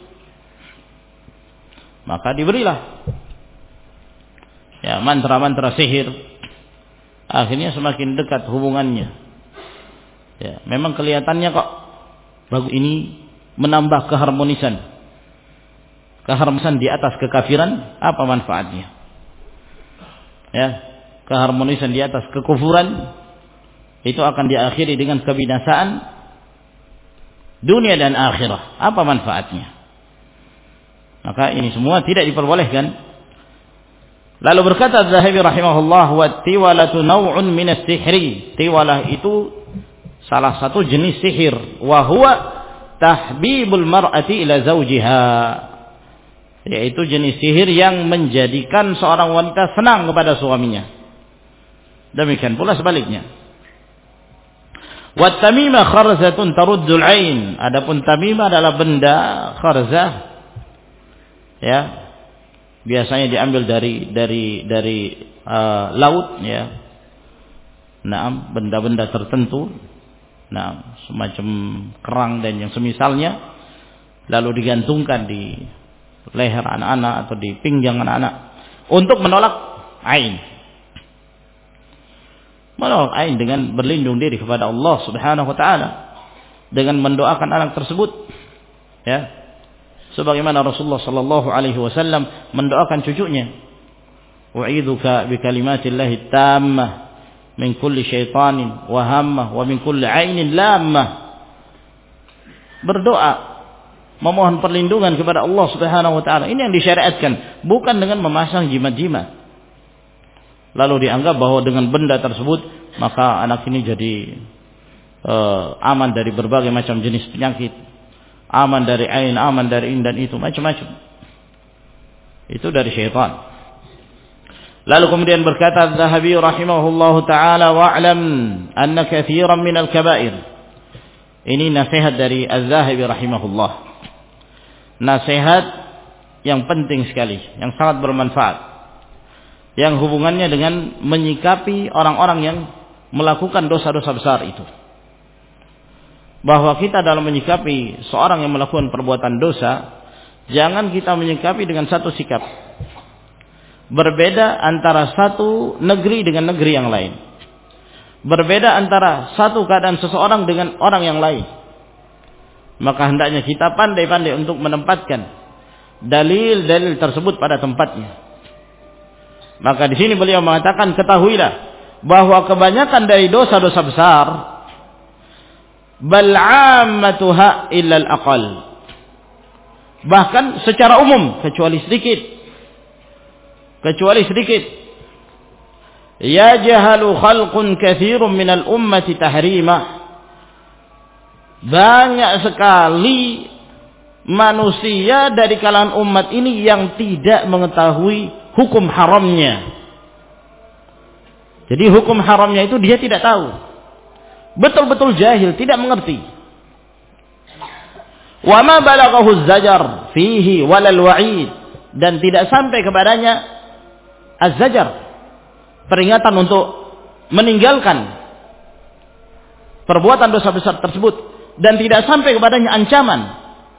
Maka diberilah, ya, mantra-mantra sihir. Akhirnya semakin dekat hubungannya. Ya, memang kelihatannya kok bagus, ini menambah keharmonisan. Keharmonisan di atas kekafiran, apa manfaatnya? Ya, keharmonisan di atas kekufuran itu akan diakhiri dengan kebinasaan. dunia dan akhirah. Apa manfaatnya? Maka ini semua tidak diperbolehkan. Lalu berkata Az-Zahabi rahimahullah, wa tiwalatu naw'un min as-sihri. Tiwalah itu salah satu jenis sihir. Wa huwa tahbibul mar'ati ila zawjiha. Yaitu jenis sihir yang menjadikan seorang wanita senang kepada suaminya. Demikian pula sebaliknya. Wa tamimah kharzatun taruddul ain. Adapun tamimah adalah benda kharzah, ya, biasanya diambil dari laut, ya. Nah, benda-benda tertentu, nah, semacam kerang dan yang semisalnya, lalu digantungkan di leher anak-anak atau di pinggang anak-anak untuk menolak ain. Menolak ain dengan berlindung diri kepada Allah Subhanahu wa taala, dengan mendoakan anak tersebut, ya. Sebagaimana Rasulullah sallallahu alaihi wasallam mendoakan cucunya, "U'idzuka bi kalimatillahi tammah min kulli syaitanin wa hammah wa min kulli 'ainin lammah." Berdoa memohon perlindungan kepada Allah Subhanahu wa taala. Ini yang disyariatkan, bukan dengan memasang jimat-jimat. Lalu dianggap bahwa dengan benda tersebut maka anak ini jadi aman dari berbagai macam jenis penyakit, aman dari ain, aman dari ini dan itu, macam-macam. Itu dari syaitan. Lalu kemudian berkata Az-Zahabi rahimahullahu taala, wa'lam anna katsiran minal kaba'ir. Ini nasihat dari Az-Zahabi rahimahullah. Nasihat yang penting sekali, yang sangat bermanfaat, yang hubungannya dengan menyikapi orang-orang yang melakukan dosa-dosa besar itu. Bahwa kita dalam menyikapi seorang yang melakukan perbuatan dosa, jangan kita menyikapi dengan satu sikap. Berbeda antara satu negeri dengan negeri yang lain. Berbeda antara satu keadaan seseorang dengan orang yang lain. Maka hendaknya kita pandai-pandai untuk menempatkan dalil-dalil tersebut pada tempatnya. Maka di sini beliau mengatakan, ketahuilah bahwa kebanyakan dari dosa-dosa besar, bal 'ammatuha illa al-aqal, bahkan secara umum kecuali sedikit, yajhalu khalqun katsirun minal ummati tahrimah, banyak sekali manusia dari kalangan umat ini yang tidak mengetahui hukum haramnya. Jadi hukum haramnya itu dia tidak tahu, betul-betul jahil, tidak mengerti. Wa ma balaghahu az-zajar fihi walal wa'id, dan tidak sampai kepadanya az-zajar, peringatan untuk meninggalkan perbuatan dosa besar tersebut, dan tidak sampai kepadanya ancaman.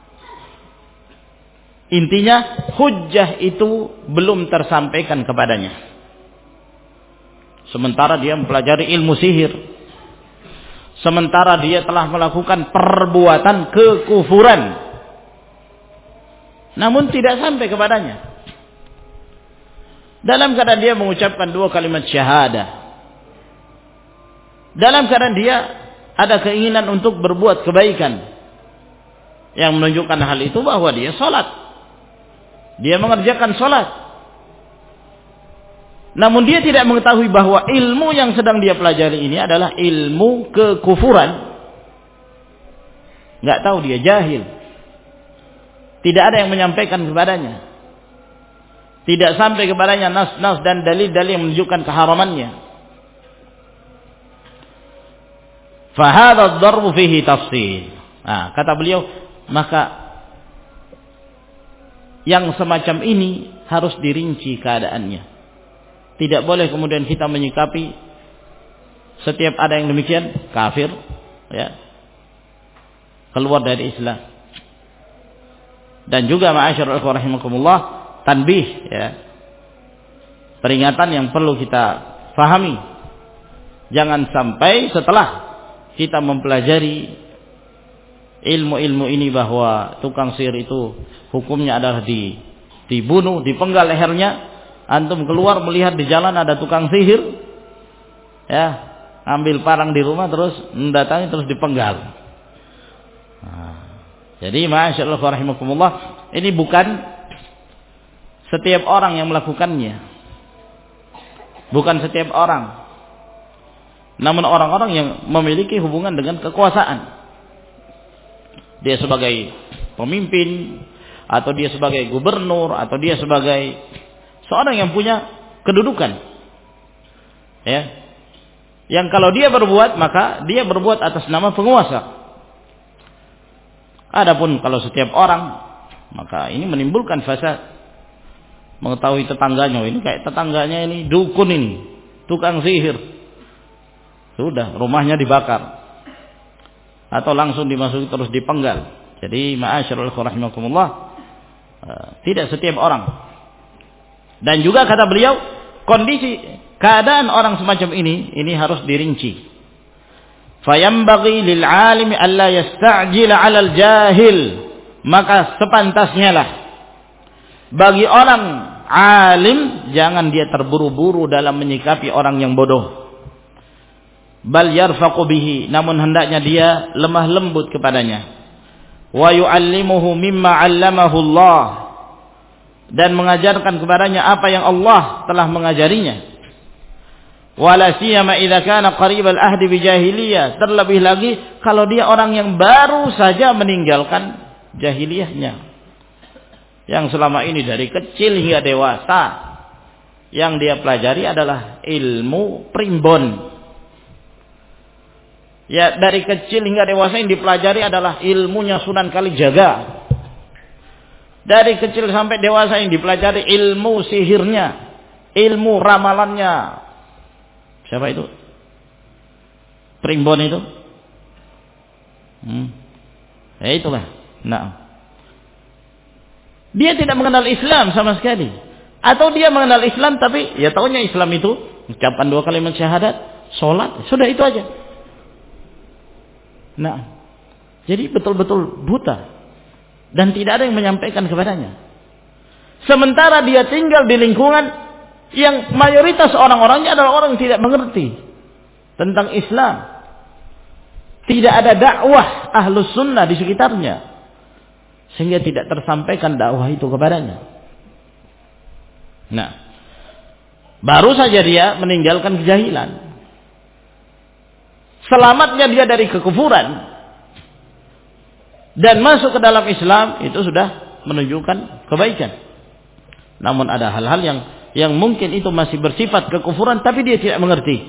Intinya hujjah itu belum tersampaikan kepadanya. Sementara dia mempelajari ilmu sihir, sementara dia telah melakukan perbuatan kekufuran, namun tidak sampai kepadanya. Dalam keadaan dia mengucapkan 2 kalimat syahadah, dalam keadaan dia ada keinginan untuk berbuat kebaikan, yang menunjukkan hal itu bahwa dia sholat, dia mengerjakan sholat, namun dia tidak mengetahui bahwa ilmu yang sedang dia pelajari ini adalah ilmu kekufuran. Nggak tahu, dia jahil, tidak ada yang menyampaikan kepadanya, tidak sampai kepadanya nas-nas dan dalil-dalil yang menunjukkan keharamannya. Fahadha ad-darbu fihi tafsil. Nah, kata beliau, maka yang semacam ini harus dirinci keadaannya. Tidak boleh kemudian kita menyikapi setiap ada yang demikian kafir, ya, keluar dari Islam. Dan juga ma'asyiral ikhwah rahimakumullah, tanbih, ya, peringatan yang perlu kita fahami. Jangan sampai setelah kita mempelajari ilmu-ilmu ini bahwa tukang sihir itu hukumnya adalah dibunuh, dipenggal lehernya, antum keluar melihat di jalan ada tukang sihir, ya, ambil parang di rumah terus mendatangi terus dipenggal. Jadi masyaallah rahimakumullah, ini bukan setiap orang yang melakukannya. Bukan setiap orang. Namun orang-orang yang memiliki hubungan dengan kekuasaan. Dia sebagai pemimpin, atau dia sebagai gubernur, atau dia sebagai seorang yang punya kedudukan. Ya. Yang kalau dia berbuat, maka dia berbuat atas nama penguasa. Adapun kalau setiap orang, maka ini menimbulkan fasad. Mengetahui tetangganya, ini kayak tetangganya ini dukun ini, tukang sihir. Sudah, rumahnya dibakar. Atau langsung dimasuki terus dipenggal. Jadi ma'asyiral rahimakumullah, tidak setiap orang. Dan juga kata beliau, kondisi keadaan orang semacam ini harus dirinci. Fayambaghi lil 'alimi alla yasta'jila 'alal jahil. Maka sepantasnya lah bagi orang alim, jangan dia terburu-buru dalam menyikapi orang yang bodoh. Bal yarfaqu bihi, namun hendaknya dia lemah lembut kepadanya. Wa yu'allimuhu mimma 'allamahu Allah, dan mengajarkan kepadanya apa yang Allah telah mengajarinya. Wala siyama idza kana qaribal ahdi bi jahiliyah, terlebih lagi kalau dia orang yang baru saja meninggalkan jahiliyahnya, yang selama ini dari kecil hingga dewasa yang dia pelajari adalah ilmu primbon. Ya, dari kecil hingga dewasa yang dipelajari adalah ilmunya Sunan Kalijaga. Dari kecil sampai dewasa yang dipelajari ilmu sihirnya, ilmu ramalannya. Siapa itu? Primbon itu? Ya itulah. Nah, dia tidak mengenal Islam sama sekali. Atau dia mengenal Islam tapi ya taunya Islam itu ucapkan 2 kalimat syahadat, sholat, sudah itu aja. Nah, jadi betul-betul buta dan tidak ada yang menyampaikan kepadanya. Sementara dia tinggal di lingkungan yang mayoritas orang-orangnya adalah orang yang tidak mengerti tentang Islam. Tidak ada dakwah ahlus sunnah di sekitarnya, sehingga tidak tersampaikan dakwah itu kepadanya. Nah, baru saja dia meninggalkan kejahilan. Selamatnya dia dari kekufuran dan masuk ke dalam Islam, itu sudah menunjukkan kebaikan. Namun ada hal-hal yang mungkin itu masih bersifat kekufuran tapi dia tidak mengerti.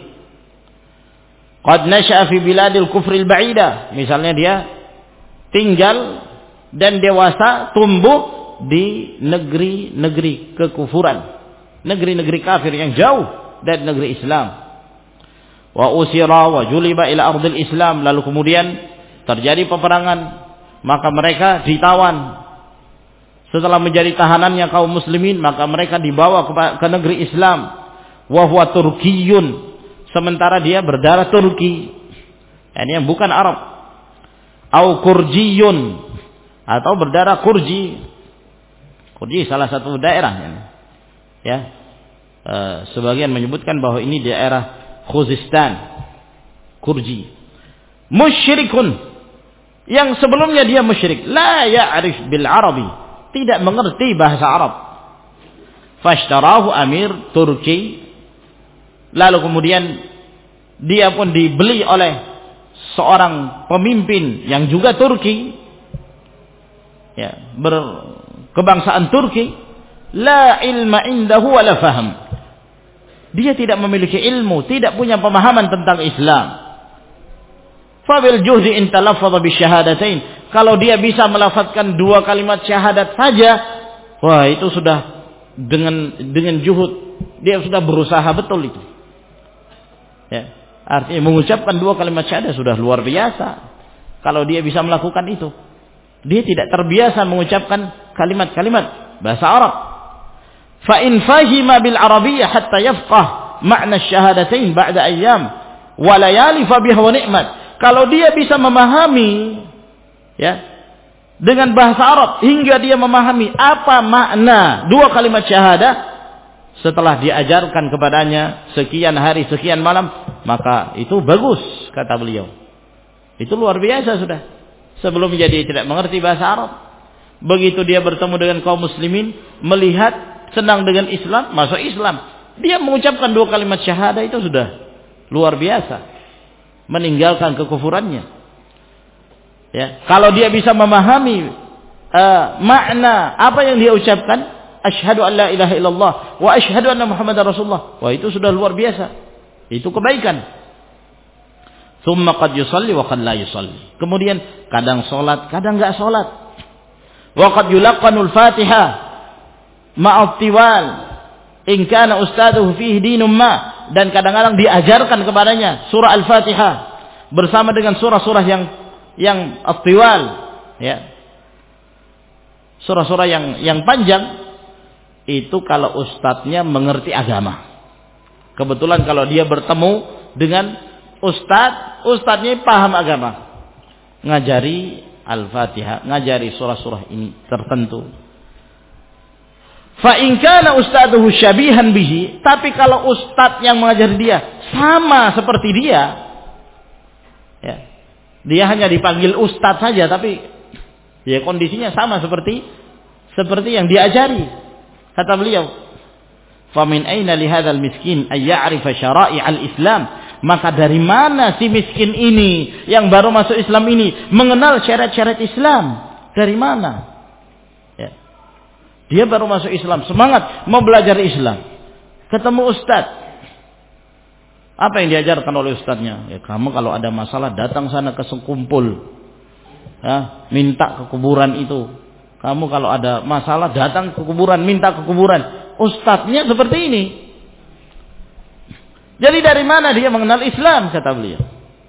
Qad nasha'a fi biladil kufril ba'idah, misalnya dia tinggal dan dewasa tumbuh di negeri-negeri kekufuran, negeri-negeri kafir yang jauh dari negeri Islam. Wa usira wa juliba ila ardil Islam, lalu kemudian terjadi peperangan, maka mereka ditawan. Setelah menjadi tahanannya kaum muslimin, maka mereka dibawa ke negeri Islam. Wa huwa turkiyun, sementara dia berdarah Turki, ini yang bukan Arab. Au kurjiyun, atau berdarah Kurji. Kurji salah satu daerah ya. Sebagian menyebutkan bahwa ini daerah Khuzistan, Kurji. Musyrikun, yang sebelumnya dia musyrik, la ya'rif bil arabi, tidak mengerti bahasa Arab. Fashtarahu amir Turki, lalu kemudian dia pun dibeli oleh seorang pemimpin yang juga Turki, ya, berkebangsaan Turki. La ilma indahu wa la faham, dia tidak memiliki ilmu, tidak punya pemahaman tentang Islam. Fabil juhdi in talaffadha bisyahadatain, kalau dia bisa melafazkan 2 kalimat syahadat saja, wah itu sudah dengan juhud, dia sudah berusaha betul itu. Ya, artinya mengucapkan 2 kalimat syahadat sudah luar biasa. Kalau dia bisa melakukan itu, dia tidak terbiasa mengucapkan kalimat-kalimat bahasa Arab. Fa in fahima bil arabiyyah hatta yafqah makna syahadatain ba'da ayyam wa layali fa biha wa ni'mat. Kalau dia bisa memahami, ya, dengan bahasa Arab hingga dia memahami apa makna 2 kalimat syahadah setelah diajarkan kepadanya sekian hari sekian malam, maka itu bagus, kata beliau. Itu luar biasa sudah. Sebelumnya dia tidak mengerti bahasa Arab. Begitu dia bertemu dengan kaum muslimin, melihat senang dengan Islam, masuk Islam. Dia mengucapkan 2 kalimat syahadah itu sudah luar biasa. Meninggalkan kekufurannya. Ya, kalau dia bisa memahami makna apa yang dia ucapkan, asyhadu an la ilaha illallah wa asyhadu anna Muhammadar Rasulullah. Wah, itu sudah luar biasa. Itu kebaikan. Tsumma qad yusalli wa qad la yusalli. Kemudian kadang salat, kadang enggak salat. Wa qad yulaqqanul Fatihah ma'a tiwal in kana ustaduhu fihi dinum ma, dan kadang-kadang diajarkan kepadanya surah Al-Fatihah bersama dengan surah-surah yang at-tiwal, ya. Surah-surah yang panjang itu kalau ustadznya mengerti agama. Kebetulan kalau dia bertemu dengan ustadznya paham agama, ngajari Al-Fatihah, ngajari surah-surah ini tertentu. Fa in kana ustaduhu syabihan bihi, tapi kalau ustadz yang mengajari dia sama seperti dia, ya, dia hanya dipanggil ustadz saja, tapi ya kondisinya sama seperti yang diajari. Kata beliau, fa min aina li hadzal miskin ay ya'rifa syara'i al-Islam, maka dari mana si miskin ini yang baru masuk Islam ini mengenal syariat-syariat Islam? Dari mana? Ya. Dia baru masuk Islam, semangat mau belajar Islam. Ketemu ustaz. Apa yang diajarkan oleh ustaznya? Ya, kamu kalau ada masalah datang sana ke sekumpul. Ya, minta ke kuburan itu. Kamu kalau ada masalah datang ke kuburan, minta ke kuburan. Ustaznya seperti ini. Jadi dari mana dia mengenal Islam, kata beliau.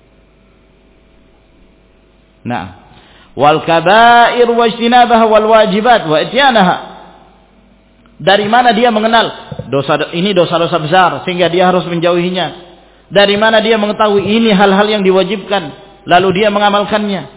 Nah, wal kaba'ir wa ijtinabaha wal wajibat wa ityanaha. Dari mana dia mengenal dosa-dosa besar sehingga dia harus menjauhinya? Dari mana dia mengetahui ini hal-hal yang diwajibkan lalu dia mengamalkannya?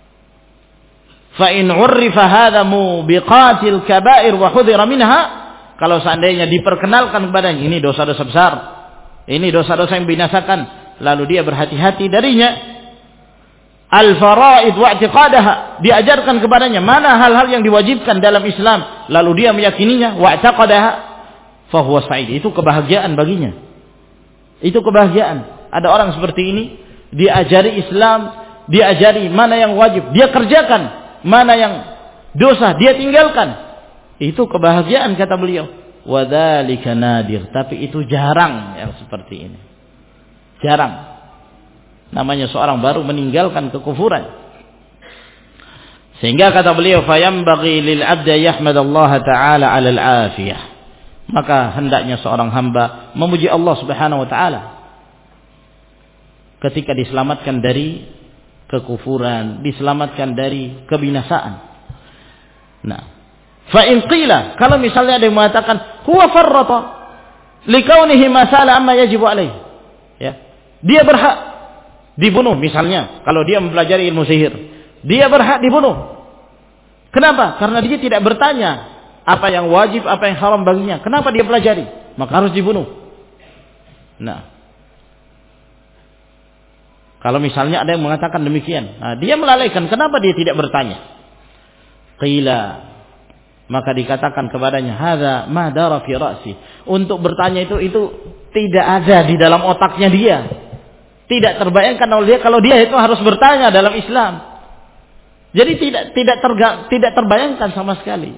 Fa in 'urrifa hadza mubiqatil kaba'ir wa hudhira minha, kalau seandainya diperkenalkan kepadanya ini dosa-dosa besar, ini dosa-dosa yang binasakan, lalu dia berhati-hati darinya. Al-fara'id wa i'tiqadaha, diajarkan kepadanya mana hal-hal yang diwajibkan dalam Islam, lalu dia meyakininya, wa i'taqadaha, fa huwa sa'id. Itu kebahagiaan baginya. Itu kebahagiaan. Ada orang seperti ini, diajari Islam, diajari mana yang wajib, dia kerjakan, mana yang dosa, dia tinggalkan. Itu kebahagiaan, kata beliau. Wadzalika nadir, tapi itu jarang yang seperti ini. Jarang. Namanya seorang baru meninggalkan kekufuran. Sehingga kata beliau, fayambaghi lil 'abdi yahmadallaha ta'ala 'alal 'afiyah. Maka hendaknya seorang hamba memuji Allah Subhanahu wa taala ketika diselamatkan dari kekufuran, diselamatkan dari kebinasaan. Nah, fa in qila, kalau misalnya ada yang mengatakan huwa farrata likaunihi masala amma yajibu alaihi, ya, dia berhak dibunuh misalnya. Kalau dia mempelajari ilmu sihir, dia berhak dibunuh. Kenapa? Karena dia tidak bertanya apa yang wajib, apa yang haram baginya. Kenapa dia pelajari? Maka harus dibunuh. Nah, kalau misalnya ada yang mengatakan demikian, nah, dia melalaikan. Kenapa dia tidak bertanya? Qila, maka dikatakan kepadanya, hadza ma dara fi ra'si. Untuk bertanya itu tidak ada di dalam otaknya dia. Tidak terbayangkan oleh dia kalau dia itu harus bertanya dalam Islam. Jadi tidak terbayangkan sama sekali.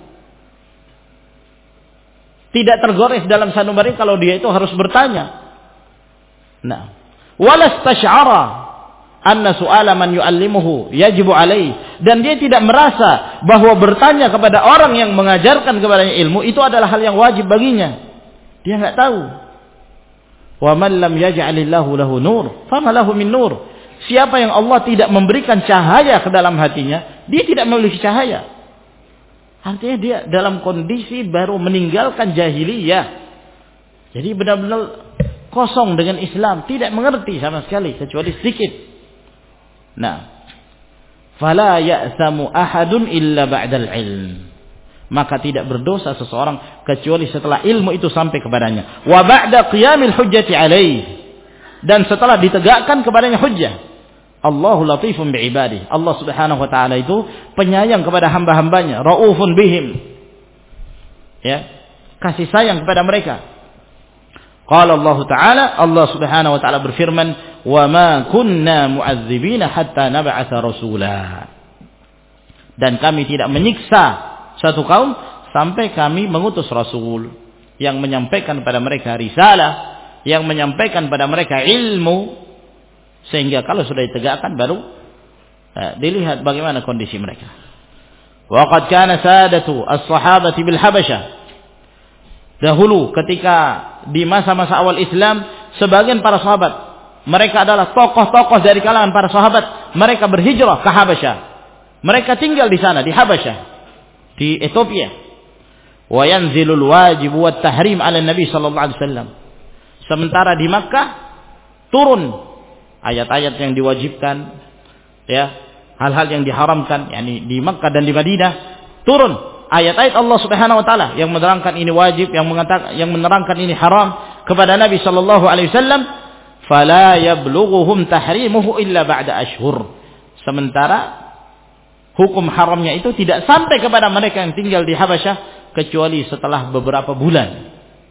Tidak tergores dalam sanubari kalau dia itu harus bertanya. Nah, walastash'ara anna su'ala man yu'allimuhu yajibu alaihi, dan dia tidak merasa bahwa bertanya kepada orang yang mengajarkan kepadanya ilmu itu adalah hal yang wajib baginya. Dia enggak tahu. Wa man lam yaj'alillahu lahu nur fama lahu min nur. Siapa yang Allah tidak memberikan cahaya ke dalam hatinya, dia tidak memiliki cahaya. Artinya dia dalam kondisi baru meninggalkan jahiliyah. Jadi benar-benar kosong dengan Islam, tidak mengerti sama sekali kecuali sedikit. Nah, fala ya'samu ahadun illa ba'dal ilm. Maka tidak berdosa seseorang kecuali setelah ilmu itu sampai kepadanya. Wa ba'da qiyamil hujjati alaih, dan setelah ditegakkan kepadanya hujjah. Allahu latifun bi'ibadihi. Allah Subhanahu wa taala itu penyayang kepada hamba-hambanya, raufun bihim. Ya, kasih sayang kepada mereka. Qala Allah taala, Allah Subhanahu wa taala berfirman, "Wa ma kunna mu'adzibina hatta nab'atsa rasula." Dan kami tidak menyiksa satu kaum sampai kami mengutus rasul yang menyampaikan kepada mereka risalah, yang menyampaikan kepada mereka ilmu, sehingga kalau sudah ditegakkan baru dilihat bagaimana kondisi mereka. Wa qad kana sadatu as-sahabati bil Habasyah. Dahulu ketika di masa-masa awal Islam, sebagian para sahabat, mereka adalah tokoh-tokoh dari kalangan para sahabat, mereka berhijrah ke Habasyah. Mereka tinggal di sana, di Habasyah, di Ethiopia. Wa yanzilul wajib wat tahrim 'ala Nabi sallallahu alaihi wasallam. Sementara di Makkah turun ayat-ayat yang diwajibkan, ya, hal-hal yang diharamkan, yakni di Makkah dan di Madinah turun ayat-ayat Allah Subhanahu wa taala yang menerangkan ini wajib, yang menerangkan ini haram kepada Nabi sallallahu alaihi wasallam. Fala yablughuhum tahrimuhu illa ba'da ashhur. Sementara hukum haramnya itu tidak sampai kepada mereka yang tinggal di Habasyah kecuali setelah beberapa bulan.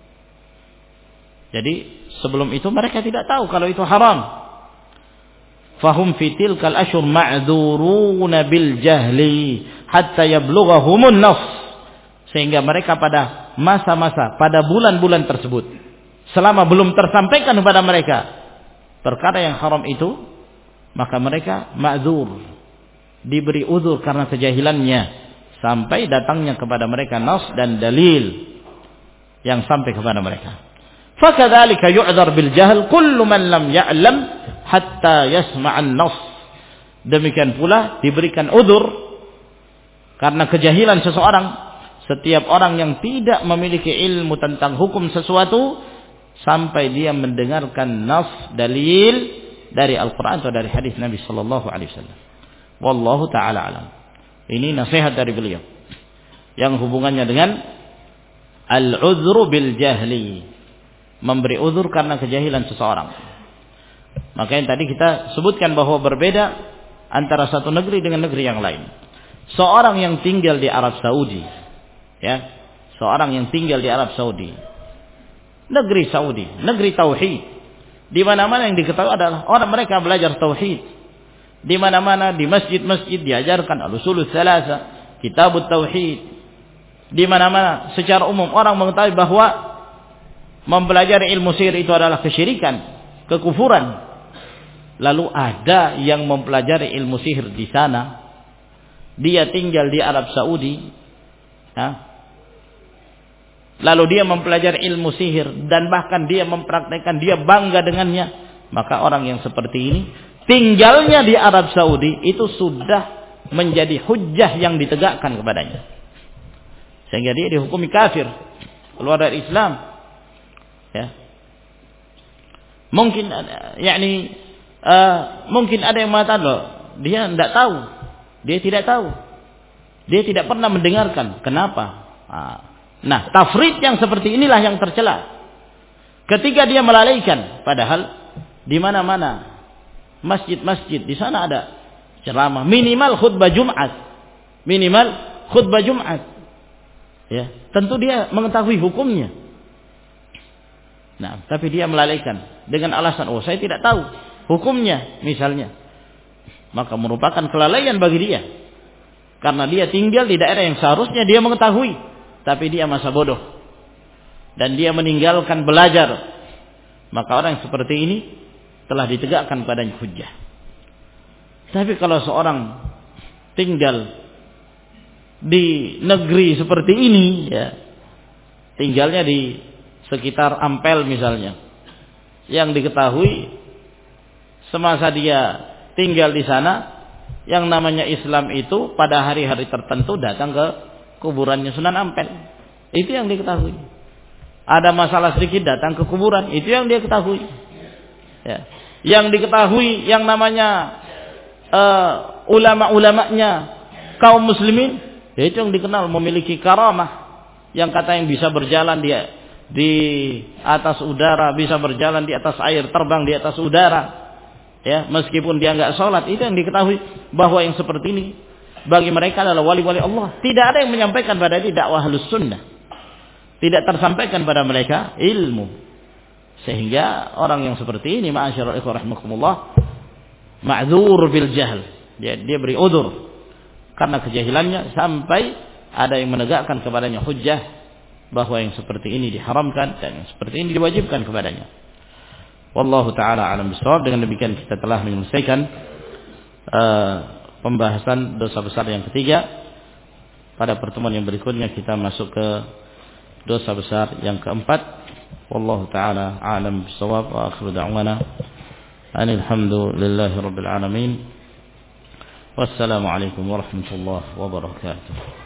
Jadi sebelum itu mereka tidak tahu kalau itu haram. Fahum fi tilkal ashhur ma'dzuruna bil jahli hatta yablughahumun nas. Sehingga mereka pada masa-masa, pada bulan-bulan tersebut, selama belum tersampaikan kepada mereka perkara yang haram itu, maka mereka ma'dzur, diberi uzur karena kejahilannya, sampai datangnya kepada mereka nas dan dalil yang sampai kepada mereka. Fakadzalika yu'dzar bil jahl kullu man lam ya'lam hatta yasma'an nas. Demikian pula diberikan uzur karena kejahilan seseorang, setiap orang yang tidak memiliki ilmu tentang hukum sesuatu sampai dia mendengarkan nas, dalil dari Al-Qur'an atau dari hadis Nabi sallallahu alaihi wasallam. Wallahu taala alam. Ini nasihat dari beliau yang hubungannya dengan al-uzru bil jahli, memberi uzur karena kejahilan seseorang. Maka yang tadi kita sebutkan bahwa berbeda antara satu negeri dengan negeri yang lain. Seorang yang tinggal di Arab Saudi, ya, seorang yang tinggal di Arab Saudi, negeri Saudi, negeri tauhid, di mana-mana yang diketahui adalah orang mereka belajar tauhid. Di mana-mana di masjid-masjid diajarkan al-usulul tsalatsa, kitabut tauhid. Di mana-mana secara umum orang mengetahui bahwa mempelajari ilmu sihir itu adalah kesyirikan, kekufuran. Lalu ada yang mempelajari ilmu sihir di sana, dia tinggal di Arab Saudi, ya. Lalu dia mempelajari ilmu sihir dan bahkan dia mempraktekkan, dia bangga dengannya. Maka orang yang seperti ini tinggalnya di Arab Saudi itu sudah menjadi hujjah yang ditegakkan kepadanya, sehingga dia dihukumi kafir, keluar dari Islam. Ya. Mungkin mungkin ada yang mengatakan, loh, dia tidak tahu, dia tidak tahu, dia tidak pernah mendengarkan. Kenapa? Nah, tafrid yang seperti inilah yang tercela. Ketika dia melalaikan, padahal di mana-mana masjid-masjid di sana ada ceramah, minimal khutbah Jumat, ya, tentu dia mengetahui hukumnya. Nah, tapi dia melalaikan dengan alasan, oh saya tidak tahu hukumnya misalnya. Maka merupakan kelalaian bagi dia. Karena dia tinggal di daerah yang seharusnya dia mengetahui, tapi dia masa bodoh. Dan dia meninggalkan belajar. Maka orang yang seperti ini telah ditegakkan padanya hujjah. Tapi kalau seorang tinggal di negeri seperti ini, ya, tinggalnya di sekitar Ampel misalnya, yang diketahui semasa dia tinggal di sana, yang namanya Islam itu pada hari-hari tertentu datang ke kuburannya Sunan Ampel, itu yang diketahui. Ada masalah sedikit datang ke kuburan, itu yang dia ketahui. Ya. Yang diketahui yang namanya ulama-ulamanya kaum muslimin, yaitu yang dikenal memiliki karamah, yang kata yang bisa berjalan dia di atas udara, bisa berjalan di atas air, terbang di atas udara. Ya, meskipun dia enggak sholat, itu yang diketahui bahwa yang seperti ini bagi mereka adalah wali-wali Allah. Tidak ada yang menyampaikan pada dia dakwah Ahlus Sunnah. Tidak tersampaikan pada mereka ilmu. Sehingga orang yang seperti ini, ma'asyiral ikhwah rahimakumullah, ma'dzur bil jahl. Dia beri udzur karena kejahilannya, sampai ada yang menegakkan kepadanya hujjah bahwa yang seperti ini diharamkan dan yang seperti ini diwajibkan kepadanya. Wallahu taala alam bisawab. Dengan demikian kita telah menyelesaikan pembahasan dosa besar yang ketiga. Pada pertemuan yang berikutnya kita masuk ke dosa besar yang keempat. Wallahu taala alam bisawab. Wa akhiru da'wana alhamdulillahi rabbil alamin. Wassalamu alaikum warahmatullahi wabarakatuh.